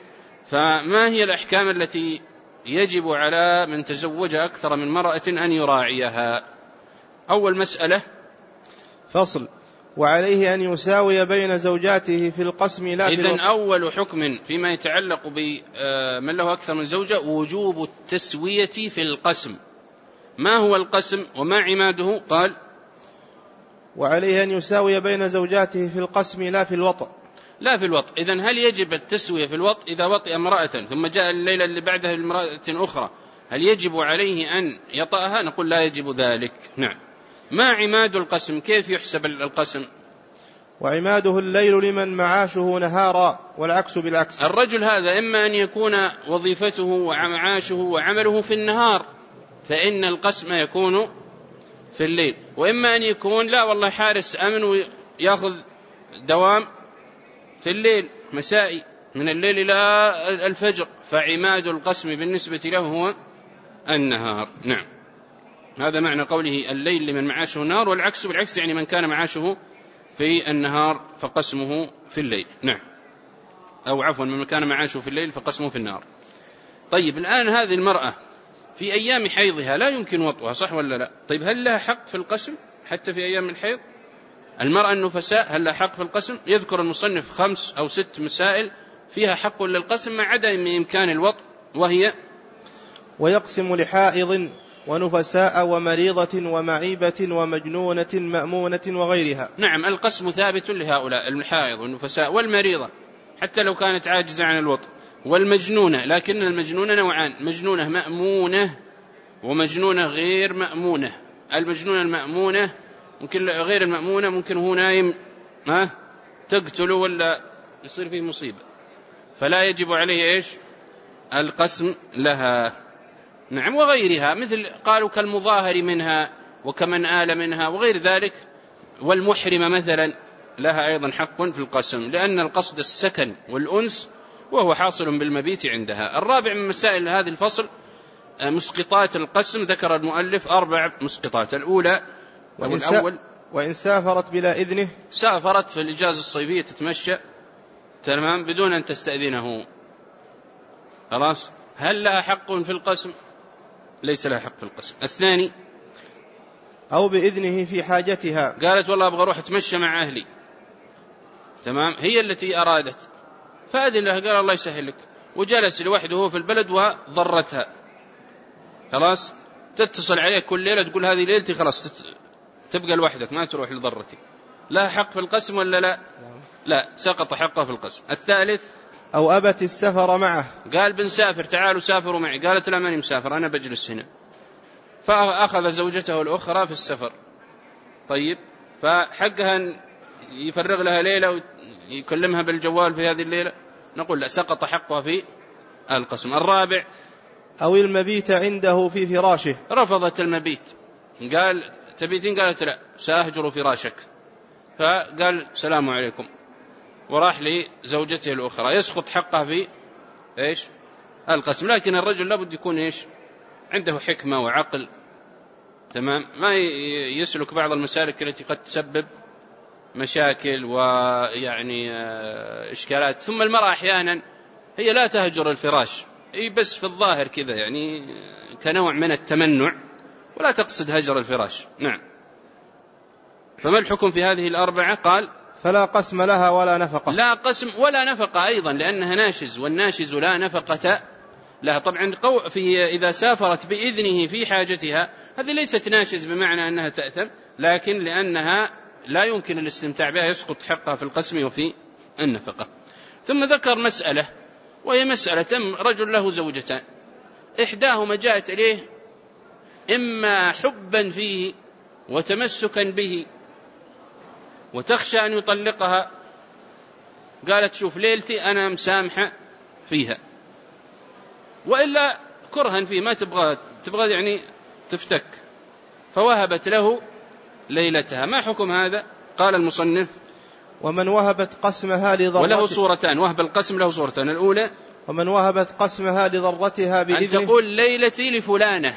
فما هي الأحكام التي يجب على من تزوج أكثر من مرأة أن يراعيها؟ أول مسألة فصل: وعليه أن يساوي بين زوجاته في القسم لا في إذن أول حكم فيما يتعلق بمن له أكثر من زوجة وجوب التسوية في القسم. ما هو القسم وما عماده؟ قال: وعليه أن يساوي بين زوجاته في القسم لا في الوطء. لا في الوطء. إذن هل يجب التسوية في الوطء إذا وطئ امرأة ثم جاء الليلة اللي بعدها بامرأة أخرى، هل يجب عليه أن يطأها؟ نقول لا يجب ذلك. نعم. ما عماد القسم؟ كيف يحسب القسم؟ وعماده الليل لمن معاشه نهارا، والعكس بالعكس. الرجل هذا إما أن يكون وظيفته ومعاشه وعمله في النهار فإن القسم يكون في الليل، وإما أن يكون لا والله حارس أمن ويأخذ دوام في الليل مسائي من الليل إلى الفجر، فعماد القسم بالنسبة له هو النهار. نعم. هذا معنى قوله الليل لمن معاشه النهار، والعكس بالعكس، يعني من كان معاشه في النهار فقسمه في الليل. نعم. أو عفوا، من كان معاشه في الليل فقسمه في النهار. طيب الآن هذه المرأة في أيام حيضها لا يمكن وطئها، صح ولا لا؟ طيب هل لها حق في القسم حتى في أيام الحيض؟ المرأة النفساء هل لها حق في القسم؟ يذكر المصنف 5 أو 6 مسائل فيها حق للقسم مع عدم إمكان الوطء، وهي: ويقسم لحائض ونفساء ومريضة ومعيبة ومجنونة مأمونة وغيرها. نعم، القسم ثابت لهؤلاء: الحائض والنفساء والمريضة حتى لو كانت عاجزة عن الوطء، والمجنونة، لكن المجنونة نوعان: مجنونة مأمونة ومجنونة غير مأمونة. المجنونة المأمونة ممكن، غير المأمونة ممكن هو نايم تقتله ولا يصير فيه مصيبة، فلا يجب عليه إيش؟ القسم لها. نعم. وغيرها مثل قالوا كالمظاهر منها وكمن آل منها وغير ذلك، والمحرمة مثلا لها أيضا حق في القسم، لأن القصد السكن والأنس وهو حاصل بالمبيت عندها. الرابع من مسائل هذا الفصل مسقطات القسم. ذكر المؤلف 4 مسقطات. الأولى أو الأول: وإن سافرت بلا إذنه. سافرت في الإجازة الصيفية تتمشى تمام بدون أن تستأذنه، خلاص، هل لها حق في القسم؟ ليس لها حق في القسم. الثاني: أو بإذنه في حاجتها. قالت والله أبغى أروح أتمشى مع أهلي، تمام، هي التي أرادت فأذن لها، قال الله يسهل لك، وجلس لوحده هو في البلد وضرتها، خلاص، تتصل عليه كل ليلة تقول هذه ليلتي، خلاص تبقى لوحدك ما تروح لضرتك، لها حق في القسم ولا لا؟ لا، سقط حقه في القسم. الثالث: أو أبت السفر معه. قال بنسافر، تعالوا سافروا معي، قالت لا ماني مسافر أنا بجلس هنا، فأخذ زوجته الأخرى في السفر. طيب، فحقها أن يفرغ لها ليلة ويكلمها بالجوال في هذه الليلة؟ نقول لا، سقط حقها في القسم. الرابع: أو المبيت عنده في فراشه. رفضت المبيت، قال تبيتين؟ قالت لا، سأهجر فراشك، فقال السلام عليكم وراح لزوجته الأخرى، يسقط حقها في إيش؟ القسم. لكن الرجل لابد يكون إيش؟ عنده حكمة وعقل، تمام، ما يسلك بعض المسالك التي قد تسبب مشاكل ويعني إشكالات. ثم المرأة أحيانا هي لا تهجر الفراش، هي بس في الظاهر كذا، يعني كنوع من التمنع، ولا تقصد هجر الفراش. نعم. فما الحكم في هذه الأربعة؟ قال: فلا قسم لها ولا نفقة. لا قسم ولا نفقة أيضا، لأنها ناشز، والناشز لا نفقة لها. طبعا إذا سافرت بإذنه في حاجتها، هذه ليست ناشز بمعنى أنها تأثم، لكن لأنها لا يمكن الاستمتاع بها يسقط حقها في القسم وفي النفقة. ثم ذكر مسألة، وهي مسألة: رجل له زوجتان، إحداهما جاءت إليه إما حبا فيه وتمسكا به وتخشى أن يطلقها، قالت شوف ليلتي أنا مسامحة فيها، وإلا كرها فيه ما تبغى يعني تفتك، فوهبت له ليلتها. ما حكم هذا؟ قال المصنف: ومن وهبت قسمها لضرتها. وله صورتان، وهب القسم له صورتان. الأولى: ومن وهبت قسمها لضرتها بإذنه، أن تقول ليلتي لفلانة،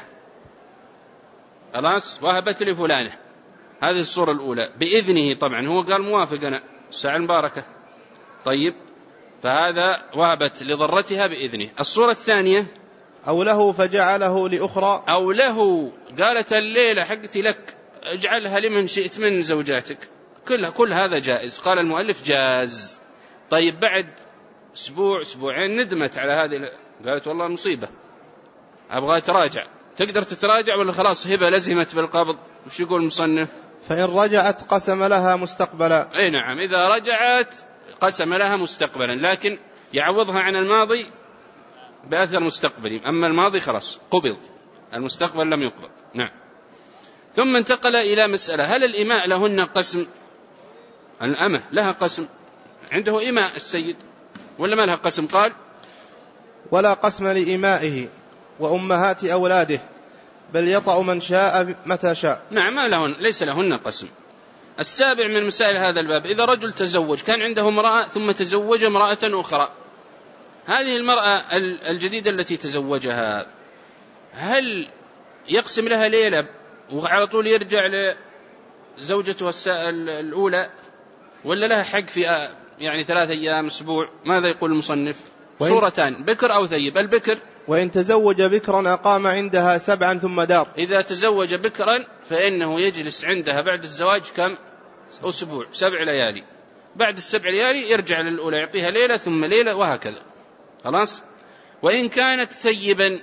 خلاص، وهبت لفلانة، هذه الصورة الأولى بإذنه. طبعا هو قال موافق أنا، الساعة المباركة. طيب، فهذا وهبت لضرتها بإذنه. الصورة الثانية أو له فجعله لأخرى، أو له قالت الليلة حقتي لك اجعلها لمن شئت من زوجاتك، كل هذا جائز. قال المؤلف جاز. طيب بعد أسبوع أسبوعين ندمت على هذه، قالت والله مصيبة أبغى أتراجع، تقدر تتراجع ولا خلاص هبة لزمت بالقبض؟ وش يقول المصنف؟ فإن رجعت قسم لها مستقبلا. أي نعم، إذا رجعت قسم لها مستقبلا، لكن يعوضها عن الماضي بأثر مستقبلي. أما الماضي خلاص قبض، المستقبل لم يقبض. نعم. ثم انتقل إلى مسألة: هل الإماء لهن قسم؟ الأمة لها قسم، عنده إماء السيد، ولا ما لها قسم؟ قال: ولا قسم لإمائه وأمهات أولاده، بل يطأ من شاء متى شاء. نعم، ما لهن، ليس لهن قسم. السابع من مسائل هذا الباب: إذا رجل تزوج، كان عنده امرأة ثم تزوج امرأة أخرى، هذه المرأة الجديدة التي تزوجها هل يقسم لها ليلة وعلى طول يرجع لزوجته الأولى، ولا لها حق في يعني 3 أيام أسبوع؟ ماذا يقول المصنف؟ صورتان: بكر أو ثيب. البكر: وإن تزوج بكرا أقام عندها 7 ثم دار. إذا تزوج بكرا فإنه يجلس عندها بعد الزواج كم؟ أسبوع، 7 ليالي. بعد 7 ليالي يرجع للأولى يعطيها ليلة ثم ليلة وهكذا، خلاص. وإن كانت ثيبا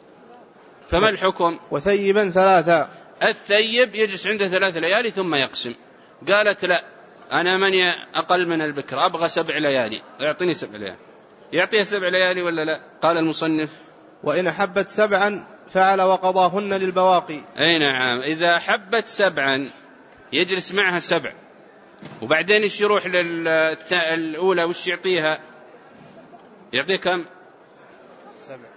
فما الحكم؟ وثيبا 3. الثيب يجلس عنده 3 ليالي ثم يقسم. قالت: لا، أنا مني أقل من البكر، أبغى 7 ليالي، يعطيني 7 ليالي. يعطيها 7 ليالي ولا لا؟ قال المصنف: وإن أحبت 7 فعل وقضاهن للبواقي. أي نعم، إذا أحبت 7 يجلس معها 7، وبعدين إيش يروح للأولى وش يعطيها؟ يعطيها كم؟ 7.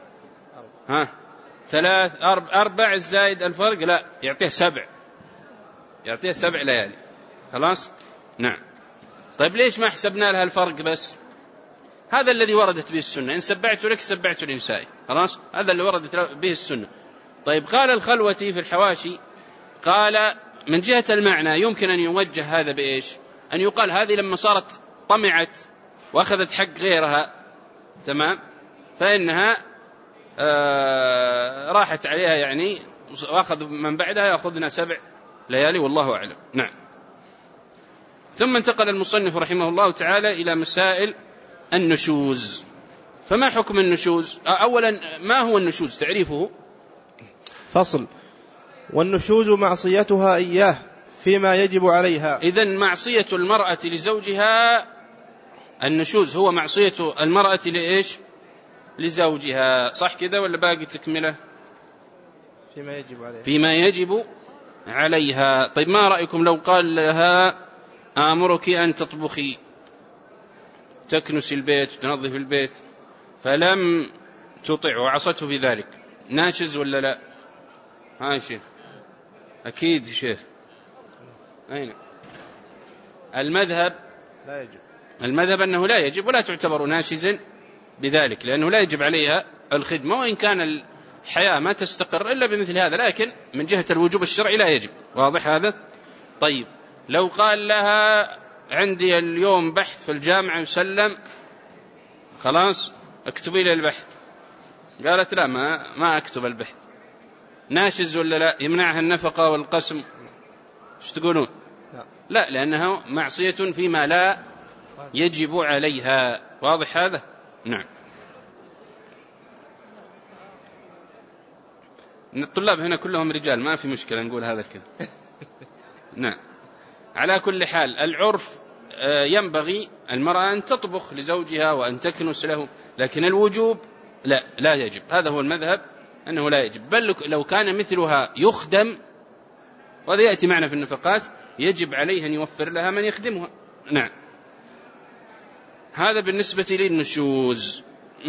4 الزائد الفرق، لا، يعطيها 7، يعطيها 7 ليالي، خلاص. نعم. طيب ليش ما حسبنا لها الفرق بس؟ هذا الذي وردت به السنة، إن سبعت لك سبعت لنسائي، خلاص، هذا اللي وردت به السنة. طيب قال الخلوتي في الحواشي، قال من جهة المعنى يمكن أن يوجه هذا بإيش؟ أن يقال هذه لما صارت طمعت وأخذت حق غيرها، تمام، فإنها راحت عليها يعني، وأخذ من بعدها يأخذنا 7 ليالي، والله أعلم. نعم. ثم انتقل المصنف رحمه الله تعالى إلى مسائل النشوز. فما حكم النشوز؟ أولا، ما هو النشوز؟ تعريفه. فصل: والنشوز معصيتها إياه فيما يجب عليها. إذن معصية المرأة لزوجها، النشوز هو معصية المرأة لإيش؟ لزوجها، صح كذا ولا باقي تكملة؟ فيما يجب عليها. فيما يجب عليها. طيب ما رأيكم لو قال لها: آمرك أن تطبخي، تكنس البيت، تنظف البيت، فلم تطع وعصته في ذلك، ناشز ولا لا؟ ها شيخ؟ أكيد شيخ. أين المذهب؟ لا يجب. المذهب أنه لا يجب، ولا تعتبر ناشزا بذلك، لأنه لا يجب عليها الخدمة، وإن كان الحياة ما تستقر إلا بمثل هذا، لكن من جهة الوجوب الشرعي لا يجب. واضح هذا؟ طيب لو قال لها: عندي اليوم بحث في الجامعة يسلم، خلاص اكتبي لي البحث، قالت: لا، ما أكتب البحث، ناشز ولا لا؟ يمنعها النفقة والقسم؟ ايش تقولون؟ لا، لأنها معصية فيما لا يجب عليها. واضح هذا؟ نعم. الطلاب هنا كلهم رجال، ما في مشكلة نقول هذا الكلام. نعم. على كل حال العرف ينبغي المرأة أن تطبخ لزوجها وأن تكنس له، لكن الوجوب لا يجب. هذا هو المذهب، أنه لا يجب، بل لو كان مثلها يخدم، وهذا يأتي معنا في النفقات، يجب عليه أن يوفر لها من يخدمها. نعم. هذا بالنسبة للنشوز.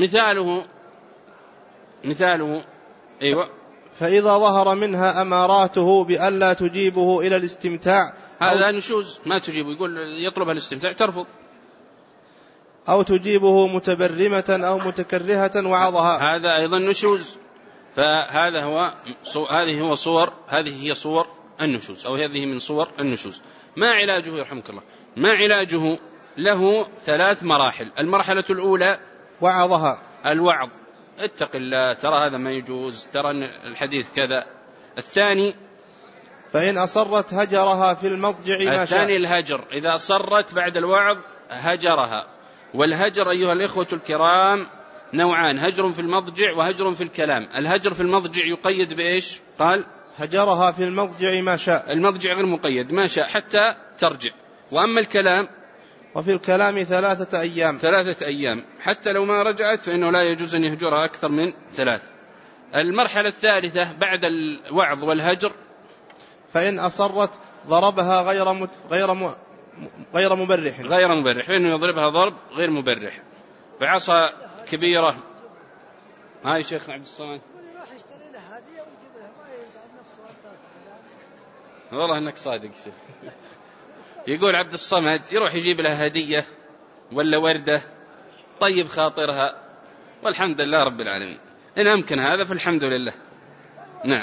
مثاله أيوة. فإذا ظهر منها أماراته بألا تجيبه إلى الاستمتاع، هذا نشوز، ما تجيبه، يقول يطلبها الاستمتاع ترفض، أو تجيبه متبرمة أو متكرهة وعظها، هذا أيضا نشوز. فهذا هذه هي صور النشوز، أو هذه من صور النشوز. ما علاجه يرحمك الله؟ ما علاجه له 3 مراحل. المرحلة الأولى وعظها، الوعظ، اتق الله، ترى هذا ما يجوز، ترى الحديث كذا. الثاني فإن أصرت هجرها في المضجع ما شاء. الثاني الهجر، إذا أصرت بعد الوعظ هجرها. والهجر أيها الإخوة الكرام نوعان: هجر في المضجع وهجر في الكلام. الهجر في المضجع يقيد بإيش؟ قال هجرها في المضجع ما شاء. المضجع غير مقيد، ما شاء حتى ترجع. وأما الكلام وفي الكلام 3 أيام. 3 أيام، حتى لو ما رجعت فإنه لا يجوز أن يهجرها أكثر من 3. المرحلة الثالثة بعد الوعظ والهجر: فإن أصرت ضربها غير مبرح. غير مبرح، فإنه يضربها ضرب غير مبرح بعصا كبيرة. هاي شيخ عبد الصمد، والله إنك صادق شيخ. يقول عبد الصمد يروح يجيب لها هدية ولا وردة طيب خاطرها، والحمد لله رب العالمين. إن أمكن هذا فالحمد لله. نعم،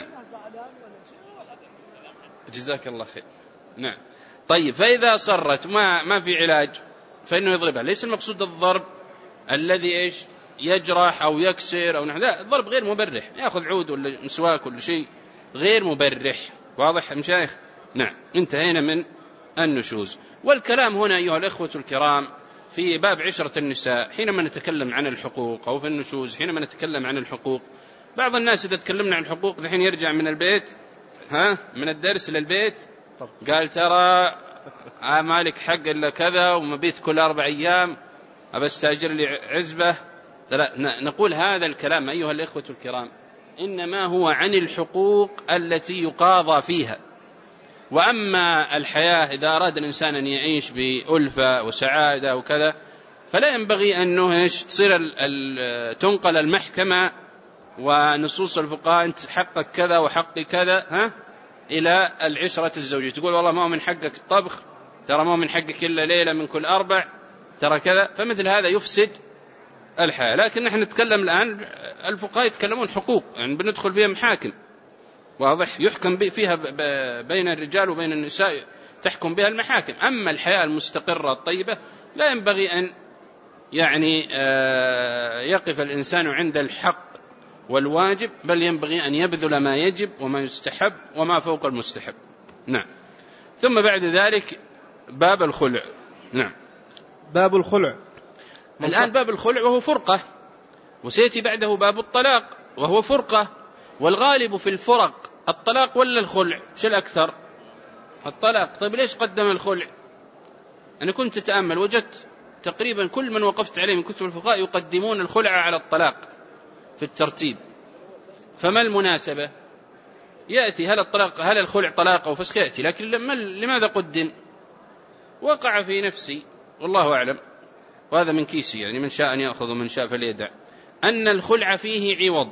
جزاك الله خير. نعم. طيب، فإذا صرت ما في علاج فإنه يضربها. ليس المقصود الضرب الذي إيش يجرح أو يكسر أو نحن، لا، الضرب غير مبرح، يأخذ عود ولا مسواك ولا شيء غير مبرح. واضح مشايخ؟ نعم. انتهينا من النشوز. والكلام هنا أيها الإخوة الكرام في باب عشرة النساء حينما نتكلم عن الحقوق، أو في النشوز حينما نتكلم عن الحقوق. بعض الناس إذا تكلمنا عن الحقوق الحين يرجع من البيت، من الدرس للبيت، قال ترى مالك حق إلا كذا، ومبيت كل 4 أيام، أبستاجر لي عزبة. نقول هذا الكلام أيها الإخوة الكرام إنما هو عن الحقوق التي يقاضى فيها. وأما الحياة إذا أراد الإنسان أن يعيش بألفة وسعادة وكذا، فلا ينبغي أنه تصير تنقل المحكمة ونصوص الفقهاء أنت حقك كذا وحقي كذا إلى العشرة الزوجية. تقول والله ما هو من حقك الطبخ، ترى ما هو من حقك إلا ليلة من كل 4، ترى كذا. فمثل هذا يفسد الحياة. لكن نحن نتكلم الآن، الفقهاء يتكلمون حقوق، يعني بندخل فيها محاكم، واضح، يحكم فيها بين الرجال وبين النساء، تحكم بها المحاكم. أما الحياة المستقرة الطيبة لا ينبغي أن يعني يقف الإنسان عند الحق والواجب، بل ينبغي أن يبذل ما يجب وما يستحب وما فوق المستحب. نعم. ثم بعد ذلك باب الخلع. نعم، باب الخلع. الآن باب الخلع وهو فرقة، وسيأتي بعده باب الطلاق وهو فرقة. والغالب في الفرق الطلاق ولا الخلع؟ شو الأكثر؟ الطلاق. طيب ليش قدم الخلع؟ أنا كنت أتأمل وجدت تقريبا كل من وقفت عليه من كتب الفقهاء يقدمون الخلع على الطلاق في الترتيب. فما المناسبة؟ يأتي هل الخلع طلاق أو فسخ؟ يأتي، لكن لماذا قدم؟ وقع في نفسي والله أعلم، وهذا من كيسي، يعني من شاء أن يأخذ ومن شاء فليدع، أن الخلع فيه عوض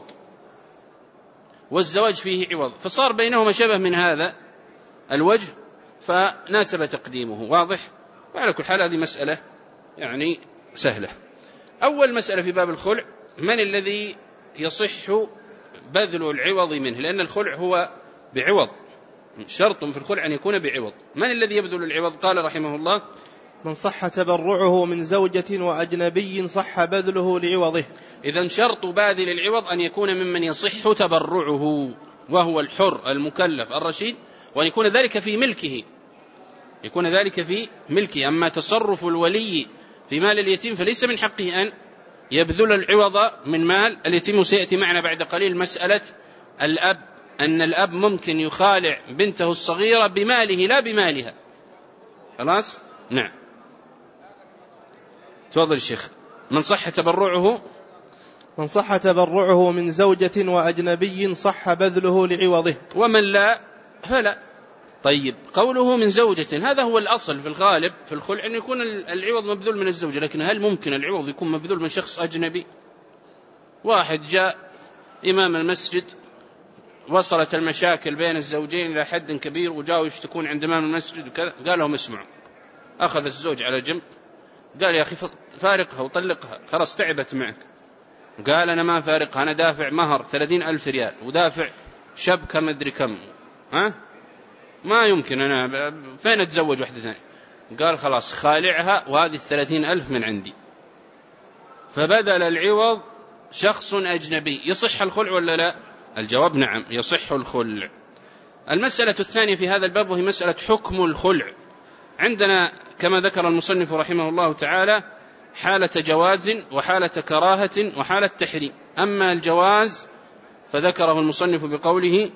والزواج فيه عوض، فصار بينهما شبه من هذا الوجه، فناسب تقديمه. واضح؟ وعلى كل حال هذه مسألة يعني سهلة. أول مسألة في باب الخلع: من الذي يصح بذل العوض منه؟ لأن الخلع هو بعوض، شرط في الخلع أن يكون بعوض. من الذي يبذل العوض؟ قال رحمه الله: من صح تبرعه من زوجة وأجنبي صح بذله لعوضه. إذن شرط باذل العوض أن يكون ممن يصح تبرعه، وهو الحر المكلف الرشيد، وأن يكون ذلك في ملكه، يكون ذلك في ملكه. أما تصرف الولي في مال اليتيم فليس من حقه أن يبذل العوض من مال اليتيم. وسيأتي معنا بعد قليل مسألة الأب، أن الأب ممكن يخالع بنته الصغيرة بماله لا بمالها. خلاص؟ نعم. تفضل الشيخ. من صح تبرعه، من صح تبرعه من زوجة وأجنبي صح بذله لعوضه، ومن لا فلا. طيب، قوله من زوجة هذا هو الأصل في الغالب في الخلع، أن يكون العوض مبذول من الزوجة، لكن هل ممكن العوض يكون مبذول من شخص أجنبي؟ واحد جاء إمام المسجد، وصلت المشاكل بين الزوجين إلى حد كبير، وجاءوا يشتكون عند إمام المسجد وكذا، قال لهم اسمعوا. أخذ الزوج على جنب قال: يا أخي فارقها وطلقها، خلاص تعبت معك. قال: أنا ما فارقها، أنا دافع مهر 30,000 ريال ودافع شبكة مدري كم، ما يمكن، أنا فين أتزوج واحدة ثانية؟ قال خلاص خالعها وهذه 30,000 من عندي، فبدل العوض شخص أجنبي، يصح الخلع ولا لا؟ الجواب نعم يصح الخلع. المسألة الثانية في هذا الباب وهي مسألة حكم الخلع. عندنا كما ذكر المصنف رحمه الله تعالى حالة جواز وحالة كراهة وحالة تحريم. أما الجواز فذكره المصنف بقوله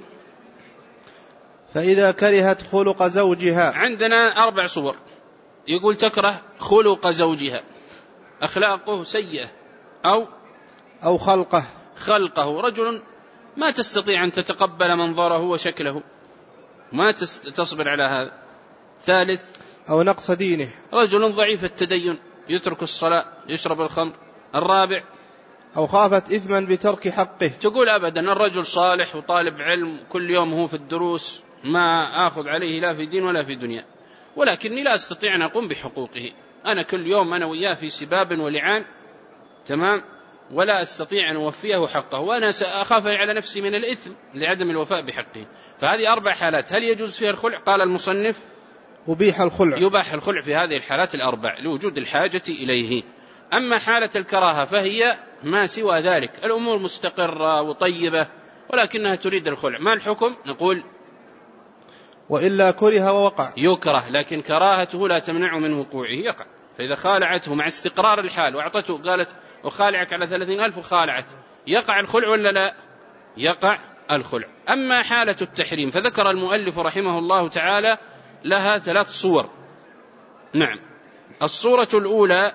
فإذا كرهت خلق زوجها. عندنا 4 صور. يقول تكره خلق زوجها، أخلاقه سيئة أو خلقه، رجل ما تستطيع أن تتقبل منظره وشكله، ما تصبر على هذا. ثالث أو نقص دينه، رجل ضعيف التدين يترك الصلاة يشرب الخمر. الرابع أو خافت إثما بترك حقه، تقول أبدا الرجل صالح وطالب علم كل يوم هو في الدروس، ما آخذ عليه لا في دين ولا في دنيا، ولكني لا أستطيع أن أقوم بحقوقه، أنا كل يوم أنا وياه في سباب ولعان، تمام، ولا أستطيع أن أوفيه حقه، وأنا سأخاف على نفسي من الإثم لعدم الوفاء بحقه. فهذه 4 حالات. هل يجوز فيها الخلع؟ قال المصنف يباح الخلع في هذه الحالات 4 لوجود الحاجة إليه. أما حالة الكراهة فهي ما سوى ذلك، الأمور مستقرة وطيبة ولكنها تريد الخلع، ما الحكم؟ نقول وإلا كره ووقع، يكره، لكن كراهته لا تمنع من وقوعه، يقع. فإذا خالعته مع استقرار الحال وأعطته قالت أخالعك على 30,000 وخالعت، يقع الخلع ولا لا؟ يقع الخلع. أما حالة التحريم فذكر المؤلف رحمه الله تعالى لها 3 صور. نعم. الصورة الأولى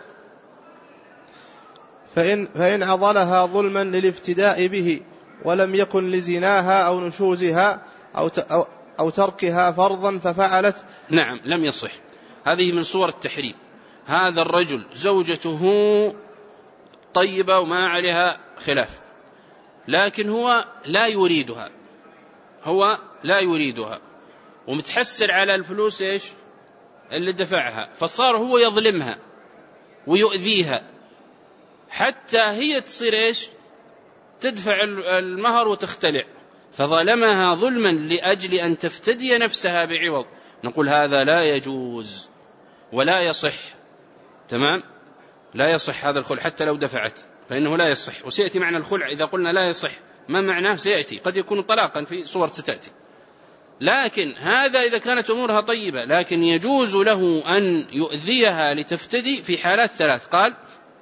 فإن عضلها ظلما للافتداء به ولم يكن لزناها أو نشوزها أو تركها فرضا ففعلت. نعم لم يصح. هذه من صور التحريم. هذا الرجل زوجته طيبة وما عليها خلاف، لكن هو لا يريدها ومتحسر على الفلوس إيش اللي دفعها، فصار هو يظلمها ويؤذيها حتى هي تصير إيش تدفع المهر وتختلع، فظلمها ظلما لأجل أن تفتدي نفسها بعوض. نقول هذا لا يجوز ولا يصح، تمام، لا يصح هذا الخلع حتى لو دفعت، فإنه لا يصح. وسيأتي معنى الخلع إذا قلنا لا يصح ما معناه سيأتي، قد يكون طلاقا في صور ستأتي. لكن هذا إذا كانت أمورها طيبة، لكن يجوز له أن يؤذيها لتفتدي في حالات 3. قال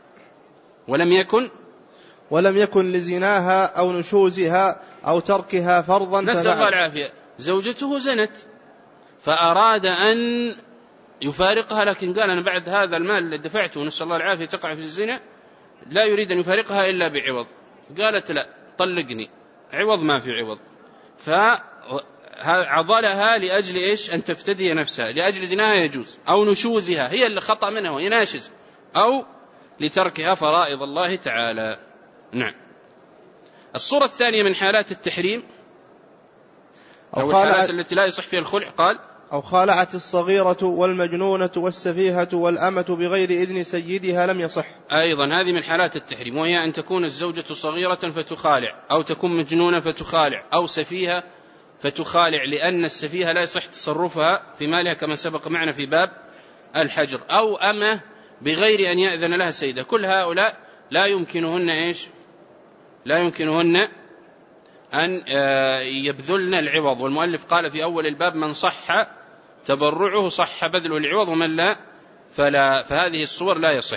ولم يكن لزناها أو نشوزها أو تركها فرضا، نسأل الله العافية. زوجته زنت فأراد أن يفارقها، لكن قال أنا بعد هذا المال اللي دفعته نسأل الله العافية تقع في الزنا لا يريد أن يفارقها إلا بعوض. قالت لا طلقني، عوض ما في عوض، فعضلها لأجل إيش أن تفتدي نفسها، لأجل زناها يجوز، أو نشوزها هي اللي خطأ منها وهي ناشز، أو لتركها فرائض الله تعالى. نعم. الصورة الثانية من حالات التحريم أو الحالات التي لا يصح فيها الخلع، قال أو خالعت الصغيرة والمجنونة والسفيهة والأمة بغير إذن سيدها لم يصح. أيضا هذه من حالات التحريم، وهي أن تكون الزوجة صغيرة فتخالع، أو تكون مجنونة فتخالع، أو سفيهة فتخالع، لأن السفيهة لا يصح تصرفها في مالها كما سبق معنا في باب الحجر، أو أمة بغير أن يأذن لها سيدة. كل هؤلاء لا يمكنهن أن يبذلن العوض، والمؤلف قال في أول الباب من صح تبرعه صح بذله العوض ومن لا فلا، فهذه الصور لا يصح.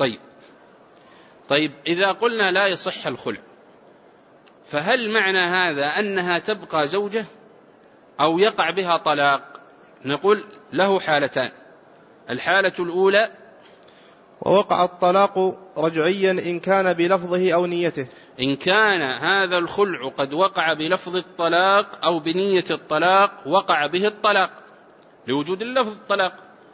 طيب إذا قلنا لا يصح الخلع، فهل معنى هذا أنها تبقى زوجة أو يقع بها طلاق؟ نقول له حالتان. الحالة الأولى ووقع الطلاق رجعيا إن كان بلفظه أو نيته، إن كان هذا الخلع قد وقع بلفظ الطلاق أو بنية الطلاق وقع به الطلاق لوجود اللفظ الطلاق.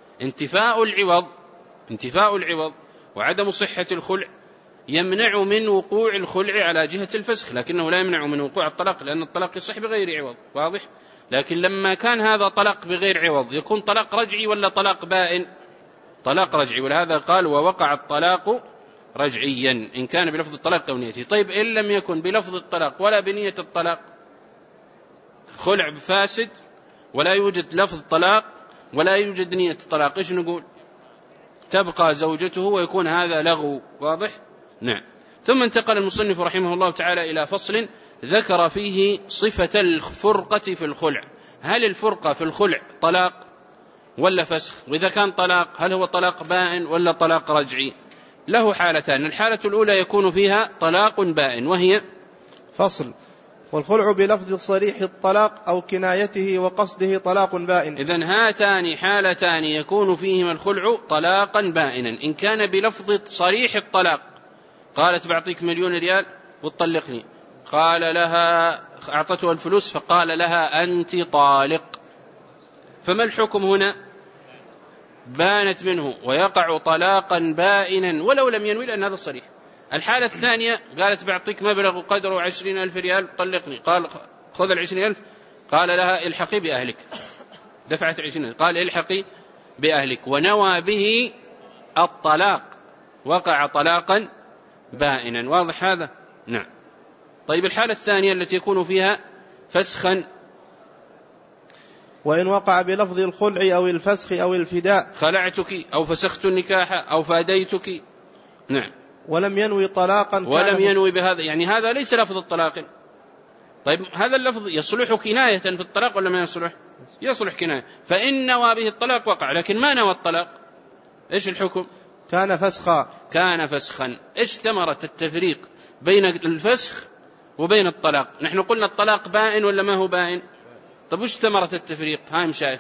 انتفاء العوض وعدم صحة الخلع يمنع من وقوع الخلع على جهة الفسخ، لكنه لا يمنع من وقوع الطلاق، لأن الطلاق يصح بغير عوض، واضح؟ لكن لما كان هذا طلاق بغير عوض يكون طلاق رجعي ولا طلاق بائن؟ طلاق رجعي، ولهذا قال ووقع الطلاق رجعيا إن كان بلفظ الطلاق أو نيته. طيب إن لم يكن بلفظ الطلاق ولا بنية الطلاق، خلع فاسد ولا يوجد لفظ طلاق، ولا يوجد نية الطلاق، إيش نقول؟ تبقى زوجته ويكون هذا لغو. واضح؟ نعم. ثم انتقل المصنف رحمه الله تعالى إلى فصل ذكر فيه صفة الفرقة في الخلع. هل الفرقة في الخلع طلاق ولا فسخ؟ وإذا كان طلاق هل هو طلاق بائن ولا طلاق رجعي؟ له حالتان. الحالة الأولى يكون فيها طلاق بائن، وهي فصل: والخلع بلفظ صريح الطلاق أو كنايته وقصده طلاق بائن. إذن هاتان حالتان يكون فيهما الخلع طلاقا بائنا. إن كان بلفظ صريح الطلاق، قالت بعطيك 1,000,000 ريال وتطلقني، قال لها أعطته الفلوس فقال لها أنت طالق، فما الحكم هنا؟ بانت منه ويقع طلاقا بائنا ولو لم ينوي، لأن هذا الصريح. الحالة الثانية قالت بعطيك مبلغ قدره 20,000 ريال طلقني، قال خذ 20,000، قال لها الحقي بأهلك، دفعت 20,000، قال الحقي بأهلك، ونوى به الطلاق، وقع طلاقا بائنا. واضح هذا؟ نعم. طيب الحالة الثانية التي يكون فيها فسخا، وإن وقع بلفظ الخلع أو الفسخ أو الفداء، خلعتك أو فسخت النكاح أو فاديتك، نعم، ولم ينوي طلاقا، ولم ينوي بهذا، يعني هذا ليس لفظ الطلاق. طيب هذا اللفظ يصلح كناية في الطلاق ولا ما يصلح؟ يصلح كناية، فإن نوى به الطلاق وقع، لكن ما نوى الطلاق، إيش الحكم؟ كان فسخا. كان فسخا. إيش ثمرة التفريق بين الفسخ وبين الطلاق؟ نحن قلنا الطلاق بائن ولا ما هو بائن؟ طب وش ثمرة التفريق؟ هاي مشايخ،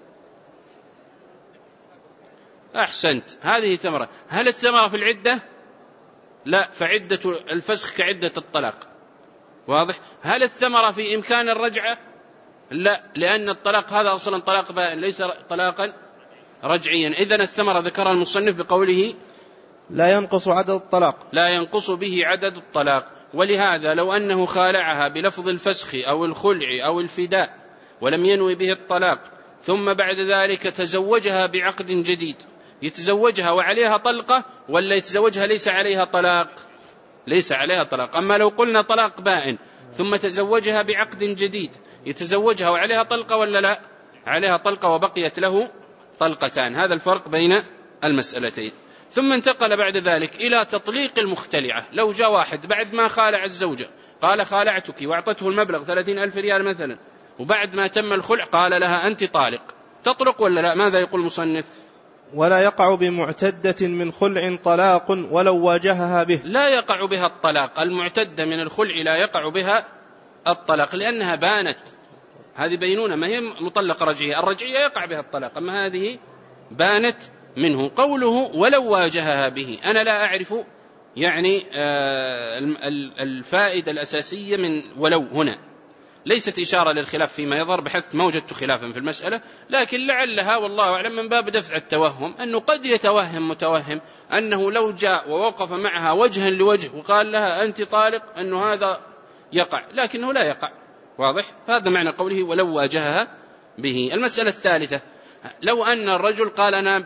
أحسنت، هذه ثمرة. هل الثمرة في العدة؟ لا، فعدة الفسخ كعدة الطلاق. واضح؟ هل الثمرة في إمكان الرجعة؟ لا، لأن الطلاق هذا أصلا طلاق بائن ليس طلاقا رجعيا. إذن الثمرة ذكرها المصنف بقوله لا ينقص عدد الطلاق، لا ينقص به عدد الطلاق. ولهذا لو أنه خالعها بلفظ الفسخ أو الخلع أو الفداء ولم ينوي به الطلاق، ثم بعد ذلك تزوجها بعقد جديد، يتزوجها وعليها طلقة ولا يتزوجها ليس عليها طلاق؟ ليس عليها طلاق. أما لو قلنا طلاق بائن ثم تزوجها بعقد جديد، يتزوجها وعليها طلقة ولا لا؟ عليها طلقة وبقيت له طلقتان. هذا الفرق بين المسألتين. ثم انتقل بعد ذلك إلى تطليق المختلعة. لو جاء واحد بعد ما خالع الزوجة قال خالعتك وأعطته المبلغ 30,000 ريال مثلا، وبعد ما تم الخلع قال لها أنت طالق، تطلق ولا لا؟ ماذا يقول المصنف؟ ولا يقع بمعتدة من خلع طلاق ولو واجهها به. لا يقع بها الطلاق. المعتدة من الخلع لا يقع بها الطلاق لأنها بانت، هذه بينونة، ما هي مطلقة رجعية. الرجعية يقع بها الطلاق، أما هذه بانت منه. قوله ولو واجهها به، أنا لا أعرف يعني الفائدة الأساسية من ولو هنا، ليست إشارة للخلاف فيما يظهر بحث ما وجدت خلافا في المسألة، لكن لعلها والله أعلم من باب دفع التوهم، أنه قد يتوهم متوهم أنه لو جاء ووقف معها وجها لوجه وقال لها أنت طالق أنه هذا يقع، لكنه لا يقع. واضح؟ فهذا معنى قوله ولو واجهها به. المسألة الثالثة، لو أن الرجل قال أنا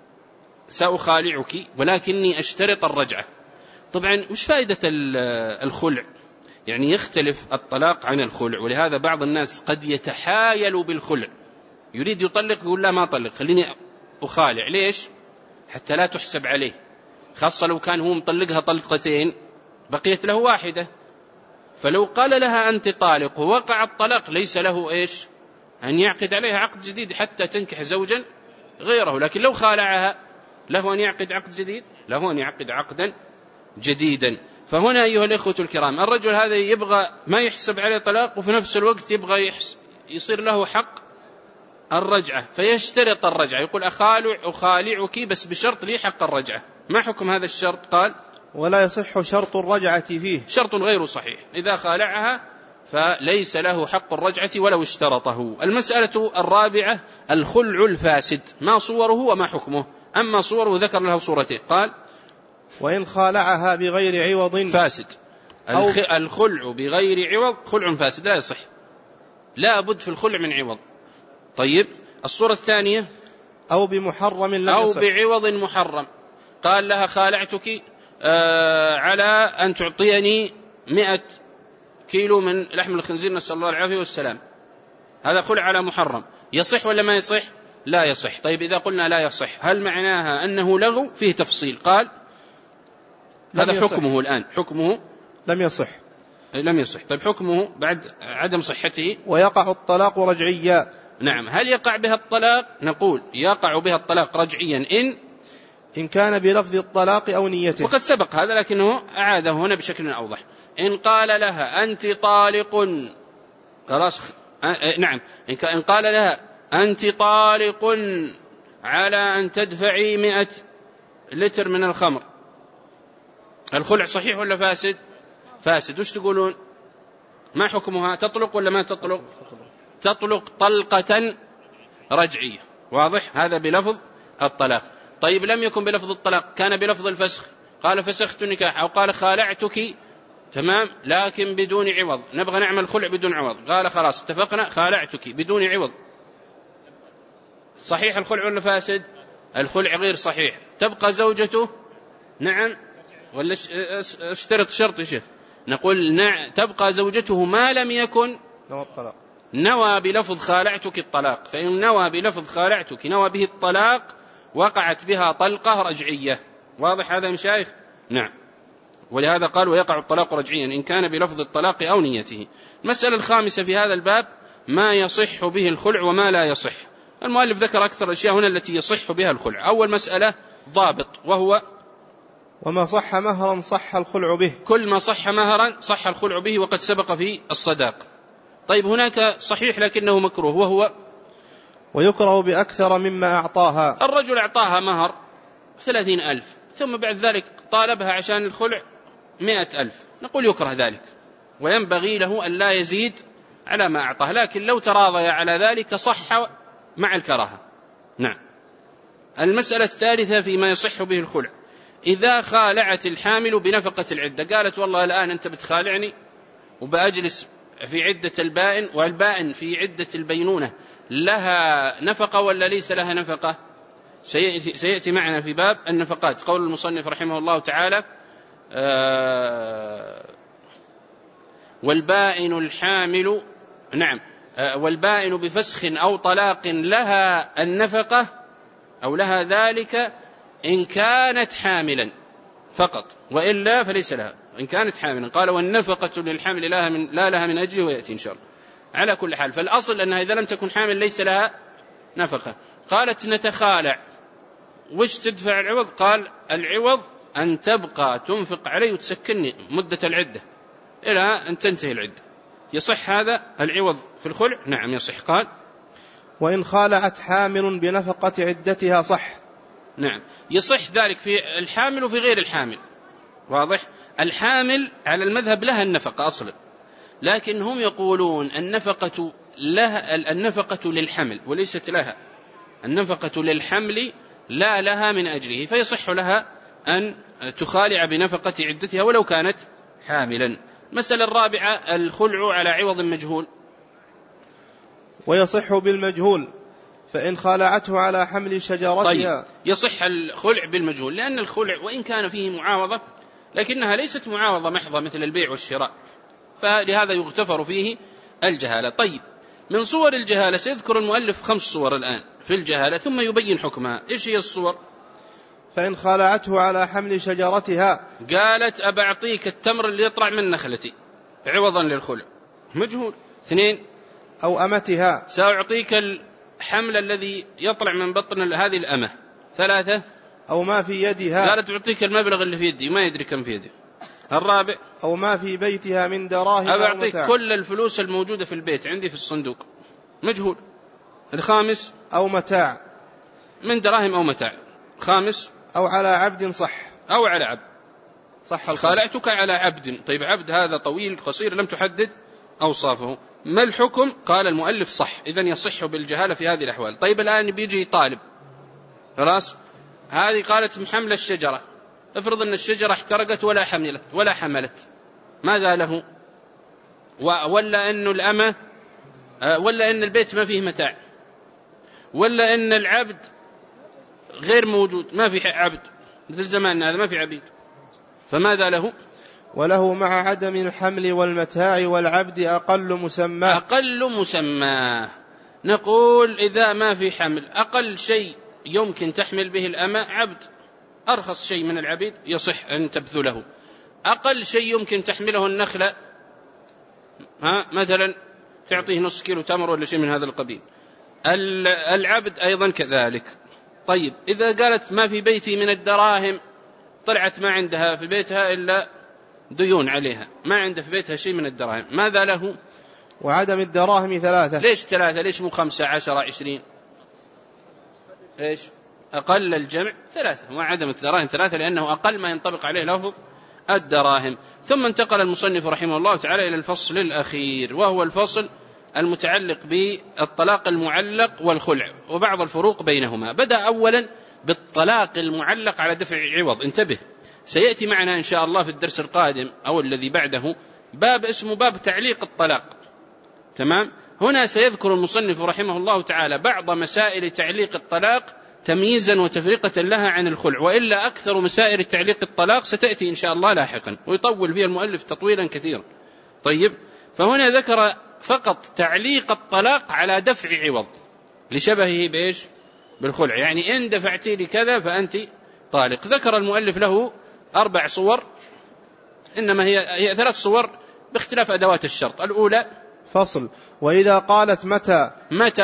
سأخالعك ولكني أشترط الرجعة. طبعا وش فائدة الخلع؟ يعني يختلف الطلاق عن الخلع، ولهذا بعض الناس قد يتحايل بالخلع، يريد يطلق يقول لا ما طلق، خليني أخالع. ليش؟ حتى لا تحسب عليه، خاصة لو كان هو مطلقها طلقتين بقيت له واحدة، فلو قال لها أنت طالق ووقع الطلاق ليس له إيش؟ أن يعقد عليها عقد جديد حتى تنكح زوجا غيره. لكن لو خالعها له أن يعقد عقد جديد، له أن يعقد عقدا جديدا. فهنا أيها الإخوة الكرام، الرجل هذا يبغى ما يحسب عليه طلاق، وفي نفس الوقت يبغى يصير له حق الرجعة، فيشترط الرجعة، يقول أخالعك بس بشرط لي حق الرجعة. ما حكم هذا الشرط؟ قال ولا يصح شرط الرجعة فيه، شرط غير صحيح. إذا خالعها فليس له حق الرجعة ولو اشترطه. المسألة الرابعة الخلع الفاسد، ما صوره وما حكمه؟ أما صوره ذكر له صورتين، قال وإن خالعها بغير عوض فاسد. الخلع بغير عوض خلع فاسد لا يصح، لا بد في الخلع من عوض. طيب الصورة الثانية أو بمحرم لا أو يصح، بعوض محرم، قال لها خالعتك على أن تعطيني 100 كيلو من لحم الخنزير، نسأل الله العافية والسلام، هذا خلع على محرم، يصح ولا ما يصح؟ لا يصح. طيب إذا قلنا لا يصح هل معناها أنه لغو؟ فيه تفصيل. قال هذا حكمه الآن، حكمه لم يصح. لم يصح. طيب حكمه بعد عدم صحته؟ ويقع الطلاق رجعيا. نعم. هل يقع بها الطلاق؟ نقول يقع بها الطلاق رجعيا إن كان بلفظ الطلاق أو نيته. وقد سبق هذا لكنه أعاده هنا بشكل أوضح. إن قال لها أنت طالق، خلاص. نعم. إن قال لها أنت طالق على أن تدفعي 100 لتر من الخمر، الخلع صحيح ولا فاسد؟ فاسد. وش تقولون؟ ما حكمها؟ تطلق ولا ما تطلق؟ تطلق طلقة رجعية. واضح؟ هذا بلفظ الطلاق. طيب لم يكن بلفظ الطلاق، كان بلفظ الفسخ، قال فسخت النكاح، أو قال خالعتك، تمام، لكن بدون عوض، نبغى نعمل خلع بدون عوض، قال خلاص اتفقنا خالعتك بدون عوض، صحيح الخلع ولا فاسد؟ الخلع غير صحيح. تبقى زوجته؟ نعم. ولا اشترط شرط يا شيخ؟ نقول نعم، تبقى زوجته ما لم يكن نوى بلفظ خالعتك الطلاق. فإن نوى بلفظ خالعتك نوى به الطلاق وقعت بها طلقة رجعية. واضح هذا مشايخ؟ نعم. ولهذا قال ويقع الطلاق رجعيا إن كان بلفظ الطلاق أو نيته. المسألة الخامسة في هذا الباب ما يصح به الخلع وما لا يصح. المؤلف ذكر أكثر الأشياء هنا التي يصح بها الخلع. أول مسألة ضابط، وهو وما صح مهرا صح الخلع به. كل ما صح مهرا صح الخلع به، وقد سبق في الصداق. طيب هناك صحيح لكنه مكروه، وهو ويكره بأكثر مما أعطاها. الرجل أعطاها مهر 30,000 ثم بعد ذلك طالبها عشان الخلع 100,000، نقول يكره ذلك وينبغي له أن لا يزيد على ما أعطاه، لكن لو تراضي على ذلك صح مع الكراهة. نعم. المسألة الثالثة فيما يصح به الخلع إذا خالعت الحامل بنفقة العدة، قالت والله الآن أنت بتخالعني وبأجلس في عدة البائن، والبائن في عدة البينونة لها نفقة ولا ليس لها نفقة؟ سيأتي معنا في باب النفقات. قول المصنف رحمه الله تعالى والبائن الحامل، نعم، والبائن بفسخ أو طلاق لها النفقة أو لها ذلك إن كانت حاملا فقط، وإلا فليس لها إن كانت حاملا. قال والنفقة للحمل لا لها من أجله، ويأتي إن شاء الله. على كل حال فالأصل أنها إذا لم تكن حامل ليس لها نفقة. قالت نتخالع، وش تدفع العوض؟ قال العوض أن تبقى تنفق علي وتسكنني مدة العدة إلى أن تنتهي العدة. يصح هذا العوض في الخلع؟ نعم يصح. قال وإن خالعت حامل بنفقة عدتها صح. نعم يصح ذلك في الحامل وفي غير الحامل. واضح؟ الحامل على المذهب لها النفقة أصلا، لكن هم يقولون النفقة للحمل وليست لها، النفقة للحمل لا لها من أجله، فيصح لها أن تخالع بنفقة عدتها ولو كانت حاملا. المسألة الرابعة الخلع على عوض مجهول. ويصح بالمجهول فإن خالعته على حمل شجرتها. طيب يصح الخلع بالمجهول، لأن الخلع وإن كان فيه معاوضة لكنها ليست معاوضة محضة مثل البيع والشراء، فلهذا يغتفر فيه الجهالة. طيب من صور الجهالة سيذكر المؤلف 5 صور الآن في الجهالة ثم يبين حكمها. إيش هي الصور؟ فإن خالعته على حمل شجرتها، قالت أبعطيك التمر اللي يطلع من نخلتي عوضا للخلع، مجهول. 2 أو أمتها، سأعطيك الحمل الذي يطلع من بطن هذه الأمة. 3 أو ما في يدها، قالت أعطيك المبلغ اللي في يدي ما يدري كم في يدي. 4 أو ما في بيتها من دراهم، أبعطيك كل الفلوس الموجودة في البيت عندي في الصندوق، مجهول. 5 أو متاع من دراهم أو متاع. 5 أو على عبد صح، أو على عبد صح. خالعتك على عبد. طيب عبد هذا طويل قصير لم تحدد أوصافه، ما الحكم؟ قال المؤلف صح، إذن يصح بالجهالة في هذه الأحوال. طيب الآن بيجي طالب، خلاص هذه قالت محمل الشجرة، افرض أن الشجرة احترقت ولا حملت، ماذا له؟ ولا أن الأمة، ولا أن البيت ما فيه متاع، ولا أن العبد غير موجود، ما في عبد مثل زماننا هذا ما في عبيد، فماذا له؟ وله مع عدم الحمل والمتاع والعبد أقل مسماه. أقل مسماه، نقول إذا ما في حمل، أقل شيء يمكن تحمل به الأمة عبد، أرخص شيء من العبيد يصح أن تبذله. أقل شيء يمكن تحمله النخلة، مثلا تعطيه نص كيلو تمر ولا شيء من هذا القبيل. العبد أيضا كذلك. طيب إذا قالت ما في بيتي من الدراهم، طلعت ما عندها في بيتها إلا ديون عليها، ما عنده في بيتها شيء من الدراهم، ماذا له؟ وعدم الدراهم 3. ليش 3؟ ليش مو 5 10 20؟ إيش أقل الجمع 3، وعدم الدراهم 3 لأنه أقل ما ينطبق عليه لفظ الدراهم. ثم انتقل المصنف رحمه الله تعالى إلى الفصل الأخير، وهو الفصل المتعلق بالطلاق المعلق والخلع وبعض الفروق بينهما. بدأ أولا بالطلاق المعلق على دفع عوض. انتبه، سيأتي معنا إن شاء الله في الدرس القادم أو الذي بعده باب اسمه باب تعليق الطلاق. تمام؟ هنا سيذكر المصنف رحمه الله تعالى بعض مسائل تعليق الطلاق تمييزا وتفرقة لها عن الخلع، وإلا أكثر مسائل تعليق الطلاق ستأتي إن شاء الله لاحقا، ويطول فيها المؤلف تطويلا كثيرا. طيب، فهنا ذكر فقط تعليق الطلاق على دفع عوض لشبهه بإيش؟ بالخلع، يعني إن دفعتي لي كذا فأنت طالق. ذكر المؤلف له 4 صور، إنما هي 3 صور باختلاف أدوات الشرط. الأولى فصل: وإذا قالت متى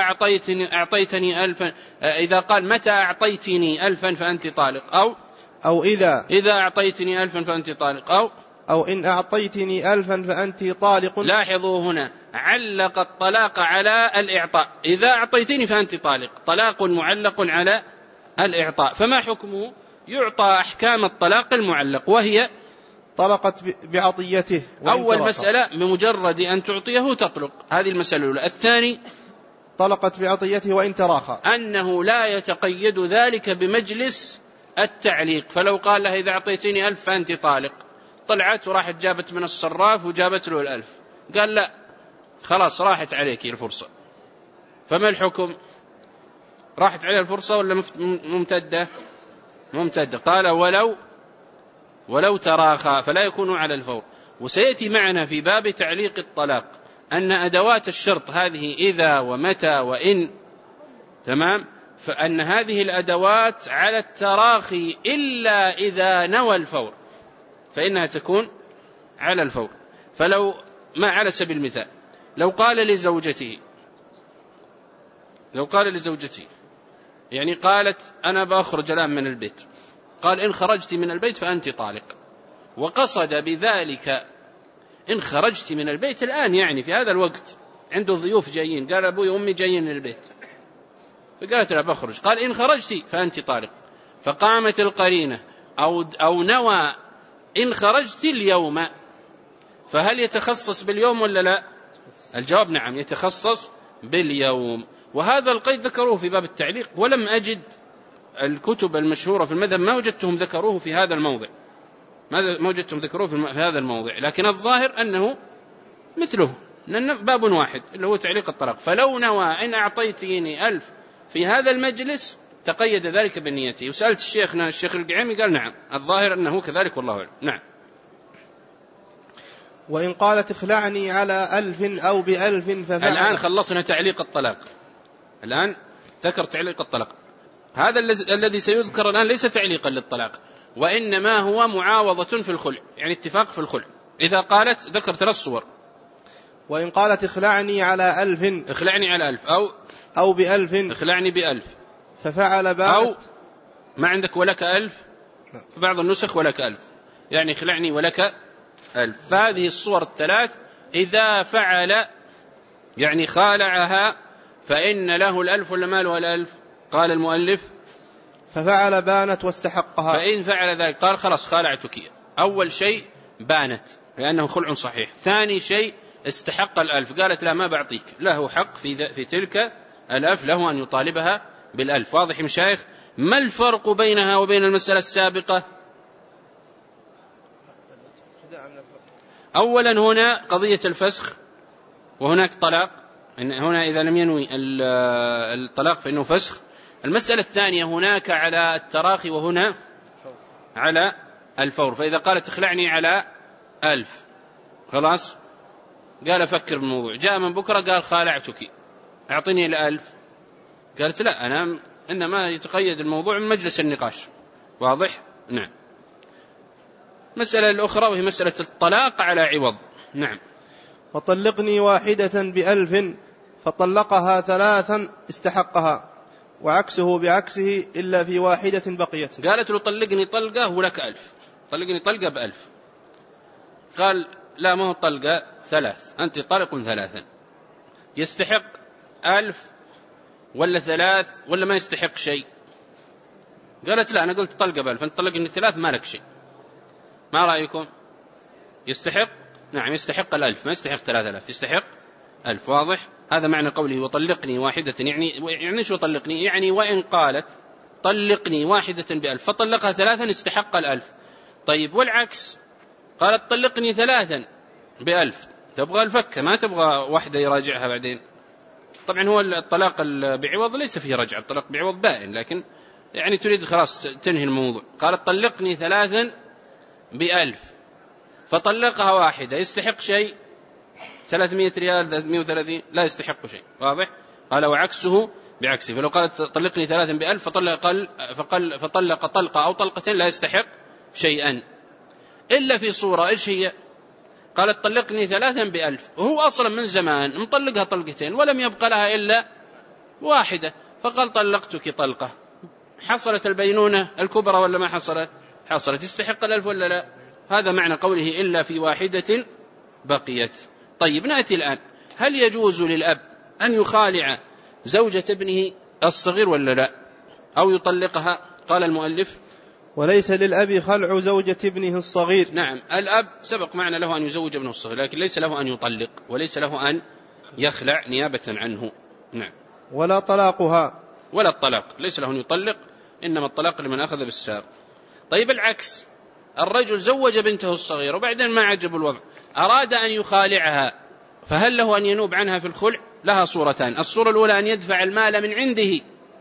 أعطيتني 1000، إذا قال متى أعطيتني 1000 فأنت طالق، أو إذا أعطيتني 1000 فأنت طالق، أو إن أعطيتني 1000 فأنت طالق. لاحظوا هنا علق الطلاق على الإعطاء، إذا أعطيتني فأنت طالق، طلاق معلق على الإعطاء. فما حكمه؟ يعطى أحكام الطلاق المعلق، وهي طلقت بعطيته. أول مسألة بمجرد أن تعطيه تطلق، هذه المسألة الأولى. الثاني طلقت بعطيته وإن تراخى، أنه لا يتقيد ذلك بمجلس التعليق، فلو قال له إذا أعطيتني 1000 فأنت طالق، طلعت وراحت جابت من الصراف وجابت له 1000، قال لا خلاص راحت عليك الفرصة، فما الحكم؟ راحت عليه الفرصة ولا ممتدة؟ قال ولو تراخى فلا يكون على الفور. وسيأتي معنا في باب تعليق الطلاق أن أدوات الشرط هذه إذا ومتى وإن، تمام، فأن هذه الأدوات على التراخي إلا إذا نوى الفور فإنها تكون على الفور. فلو ما على سبيل المثال لو قال لزوجته يعني قالت أنا بأخرج الآن من البيت، قال إن خرجت من البيت فأنت طالق، وقصد بذلك إن خرجت من البيت الآن، يعني في هذا الوقت عنده ضيوف جايين، قال أبوي وأمي جايين للبيت، فقالت لا بخرج، قال إن خرجت فأنت طالق، فقامت القرينة أو نوى إن خرجت اليوم، فهل يتخصص باليوم ولا لا؟ الجواب نعم، يتخصص باليوم. وهذا القيد ذكروه في باب التعليق، ولم أجد الكتب المشهورة في المذهب ما وجدتهم ذكروه في هذا الموضع، ما وجدتهم ذكروه في هذا الموضع، لكن الظاهر أنه مثله، لأنه باب واحد اللي هو تعليق الطلاق. فلو نوى إن أعطيتني 1000 في هذا المجلس تقيد ذلك بالنية. وسألت الشيخ القعيمي قال نعم، الظاهر أنه كذلك والله أعلم. نعم. وإن قالت اخلعني على 1000 أو ب1000 ففعل. الآن خلصنا تعليق الطلاق، الآن ذكر تعليق الطلاق. هذا الذي سيذكر الآن ليس تعليقا للطلاق، وإنما هو معاوضة في الخلع، يعني اتفاق في الخلع. إذا قالت ذكر 3 صور: وإن قالت اخلعني على 1000 أو ب1000 اخلعني ب1000 ففعل بانت، أو ما عندك ولك 1000، في بعض النسخ ولك 1000، يعني اخلعني ولك 1000. فهذه الصور ال3 إذا فعل يعني خالعها فإن له 1000 ولا ما له 1000؟ قال المؤلف ففعل بانت واستحقها. فإن فعل ذلك قال خلاص خالعتك. أول شيء بانت لأنه خلع صحيح، ثاني شيء استحق 1000، قالت لا ما بعطيك، له حق في تلك 1000، له أن يطالبها بال1000. واضح يا مشايخ؟ ما الفرق بينها وبين المسألة السابقة؟ أولا هنا قضية الفسخ وهناك طلاق، هنا إذا لم ينوي الطلاق فإنه فسخ. المسألة الثانية هناك على التراخي وهنا على الفور. فإذا قالت اخلعني على 1000 خلاص، قال أفكر بالموضوع، جاء من بكرة قال خالعتك، أعطني 1000. قالت لا، أنا إنما يتقيد الموضوع من مجلس النقاش. واضح؟ نعم. مسألة الأخرى وهي مسألة الطلاق على عوض. نعم. وطلقني واحدة ب1000 فطلقها 3 استحقها، وعكسه بعكسه إلا في واحدة بقيت. قالت له طلقني طلقة ولك 1000، طلقني طلقة ب1000. قال لا، ما هو طلقة 3، أنت طلق 3. يستحق 1000 ولا 3 ولا ما يستحق شيء؟ قالت لا، أنا قلت طلقة ب1000، أنت طلقني 3 ما لك شيء. ما رأيكم؟ يستحق؟ نعم يستحق 1000، ما يستحق 3000، يستحق 1000. واضح؟ هذا معنى قوله وطلقني واحدة. يعني شو طلقني؟ يعني وإن قالت طلقني واحدة ب1000 فطلقها 3 استحق 1000. طيب والعكس، قالت طلقني 3 ب1000، تبغى الفكة ما تبغى واحدة يراجعها بعدين. طبعا هو الطلاق بعوض ليس فيه رجعة، الطلاق بعوض بائن، لكن يعني تريد خلاص تنهي الموضوع. قالت طلقني 3 ب1000 فطلقها واحدة، يستحق شيء؟ 300 ريال 330 لا يستحق شيء. واضح؟ قال وعكسه بعكسه، فلو قالت طلقني 3 ب1000 فطلق طلقة أو طلقتين لا يستحق شيئا، إلا في صورة إيش هي؟ قالت طلقني 3 ب1000 وهو أصلا من زمان مطلقها طلقتين ولم يبقى لها إلا واحدة، فقال طلقتك طلقة. حصلت البينونة الكبرى ولا ما حصلت؟ حصلت. يستحق 1000 ولا لا؟ هذا معنى قوله إلا في واحدة بقيت. طيب نأتي الآن، هل يجوز للأب أن يخالع زوجة ابنه الصغير ولا لا، أو يطلقها؟ قال المؤلف وليس للأب خلع زوجة ابنه الصغير. نعم، الأب سبق معنا له أن يزوج ابنه الصغير، لكن ليس له أن يطلق وليس له أن يخلع نيابة عنه. نعم. ولا طلاقها، ولا الطلاق، ليس له أن يطلق، إنما الطلاق لمن أخذ بالساق. طيب العكس، الرجل زوج بنته الصغيرة وبعدين ما عجب الوضع، أراد أن يخالعها، فهل له أن ينوب عنها في الخلع؟ لها صورتان، الصورة الأولى أن يدفع المال من عنده،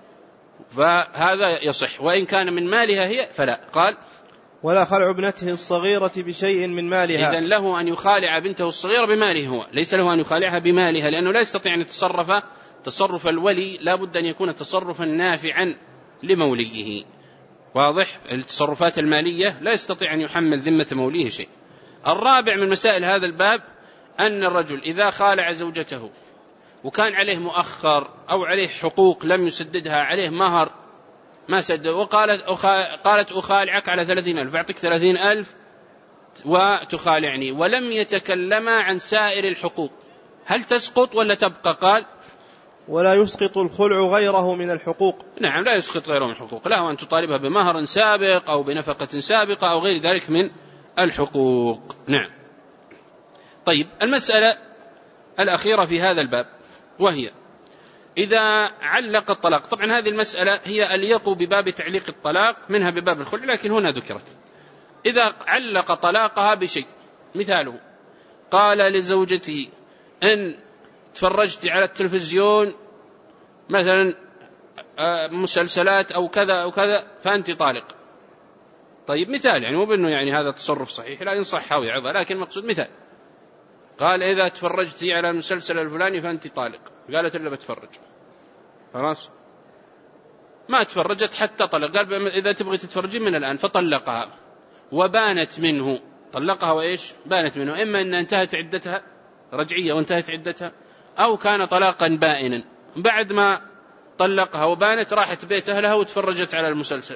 فهذا يصح، وإن كان من مالها هي فلا. قال ولا خلع ابنته الصغيرة بشيء من مالها. إذن له أن يخالع بنته الصغيرة بماله هو، ليس له أن يخالعها بمالها، لأنه لا يستطيع أن يتصرف تصرف الولي، لا بد أن يكون تصرفا نافعا لموليه. واضح؟ التصرفات المالية لا يستطيع أن يحمل ذمة موليه شيء. الرابع من مسائل هذا الباب أن الرجل إذا خالع زوجته وكان عليه مؤخر أو عليه حقوق لم يسددها، عليه مهر ما سدد، قالت أخالعك على 30,000، بعطيك 30,000 وتخالعني، ولم يتكلما عن سائر الحقوق، هل تسقط ولا تبقى؟ قال ولا يسقط الخلع غيره من الحقوق. نعم، لا يسقط غيره من الحقوق، له أن تطالبها بمهر سابق أو بنفقة سابقة أو غير ذلك من الحقوق. نعم. طيب المسألة الأخيرة في هذا الباب وهي إذا علق الطلاق، طبعا هذه المسألة هي أليق بباب تعليق الطلاق منها بباب الخلع، لكن هنا ذكرت. إذا علق طلاقها بشيء، مثاله قال لزوجته إن تفرجت على التلفزيون مثلا مسلسلات أو كذا أو كذا فأنت طالق. طيب مثال، يعني مو بأنه يعني هذا تصرف صحيح، لا ينصح أو يعظ، لكن مقصود مثال. قال إذا تفرجت على المسلسل الفلاني فأنت طالق، قالت إلا بتفرج، خلاص ما تفرجت حتى طلق، قال إذا تبغي تتفرجين من الآن، فطلقها وبانت منه، طلقها وإيش؟ بانت منه، إما أن انتهت عدتها رجعية وانتهت عدتها، أو كان طلاقا بائنا، بعد ما طلقها وبانت راحت بيت أهلها وتفرجت على المسلسل،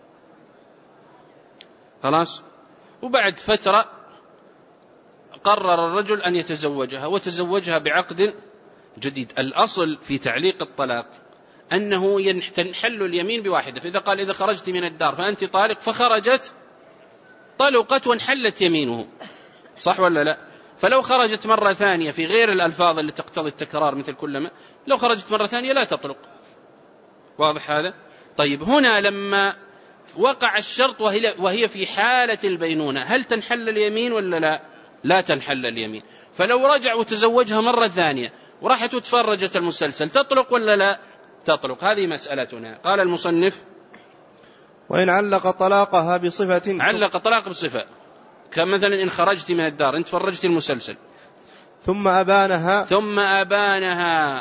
خلاص، وبعد فترة قرر الرجل أن يتزوجها وتزوجها بعقد جديد. الأصل في تعليق الطلاق أنه تنحل اليمين بواحدة، فإذا قال إذا خرجت من الدار فأنت طالق، فخرجت طلقت وانحلت يمينه، صح ولا لا؟ فلو خرجت مرة ثانية في غير الألفاظ اللي تقتضي التكرار مثل كلما، لو خرجت مرة ثانية لا تطلق. واضح هذا؟ طيب هنا لما وقع الشرط وهي في حالة البينونة، هل تنحل اليمين ولا لا؟ لا تنحل اليمين. فلو رجع وتزوجها مرة ثانية وراحت وتفرجت المسلسل تطلق ولا لا؟ تطلق. هذه مسألتنا. قال المصنف وإن علق طلاقها بصفة، علق طلاق بصفة، كمثلا إن خرجت من الدار، إن تفرجت المسلسل ثم أبانها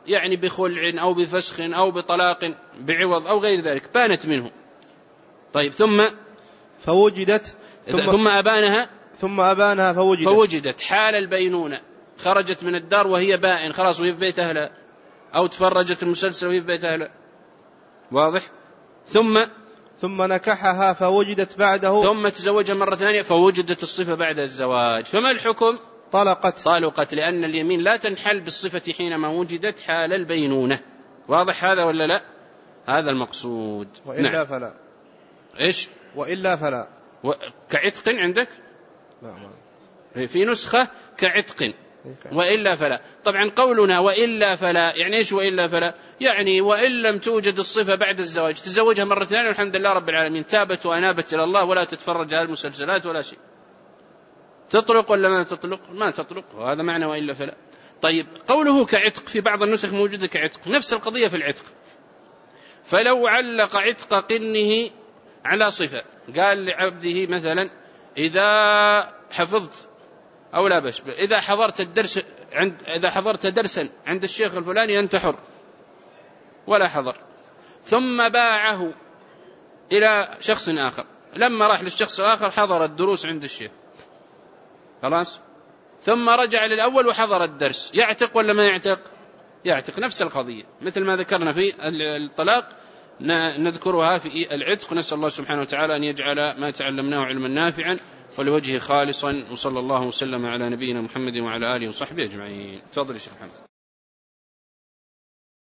يعني بخلع أو بفسخ أو بطلاق بعوض أو غير ذلك، بانت منه. طيب فوجدت ثم أبانها فوجدت حال البينونة، خرجت من الدار وهي بائن خلاص وهي في بيت أهلها، أو تفرجت المسلسل وهي في بيت أهلها، واضح؟ ثم نكحها فوجدت بعده، ثم تزوجها مرة ثانية فوجدت الصفة بعد الزواج، فما الحكم؟ طلقت، لأن اليمين لا تنحل بالصفة حينما وجدت حال البينونة. واضح هذا ولا لا؟ هذا المقصود. وإلا فلا. إيش؟ وإلا فلا. كعتق عندك؟ لا، في نسخة كعتق وإلا فلا. طبعا قولنا وإلا فلا يعني إيش وإلا فلا؟ يعني وإن لم توجد الصفة بعد الزواج تزوجها مرة ثانية والحمد لله رب العالمين، تابت وأنابت إلى الله ولا تتفرج على المسلسلات ولا شيء. تطلق ولا ما تطلق؟ ما تطلق، وهذا معنى وإلا فلا. طيب قوله كعتق في بعض النسخ موجودة كعتق، نفس القضية في العتق. فلو علق عتق قنه على صفة، قال لعبده مثلا إذا حفظت أو لا بس إذا حضرت درسا عند الشيخ الفلاني أنت حر، ولا حضر، ثم باعه إلى شخص آخر، لما راح للشخص الآخر حضر الدروس عند الشيخ خلاص، ثم رجع للأول وحضر الدرس، يعتق ولا ما يعتق؟ يعتق. نفس القضية مثل ما ذكرنا في الطلاق نذكرها في العتق. نسأل الله سبحانه وتعالى أن يجعل ما تعلمناه علما نافعا ولوجهه خالصا، وصلى الله وسلم على نبينا محمد وعلى آله وصحبه أجمعين. تفضل يا شيخ محمد.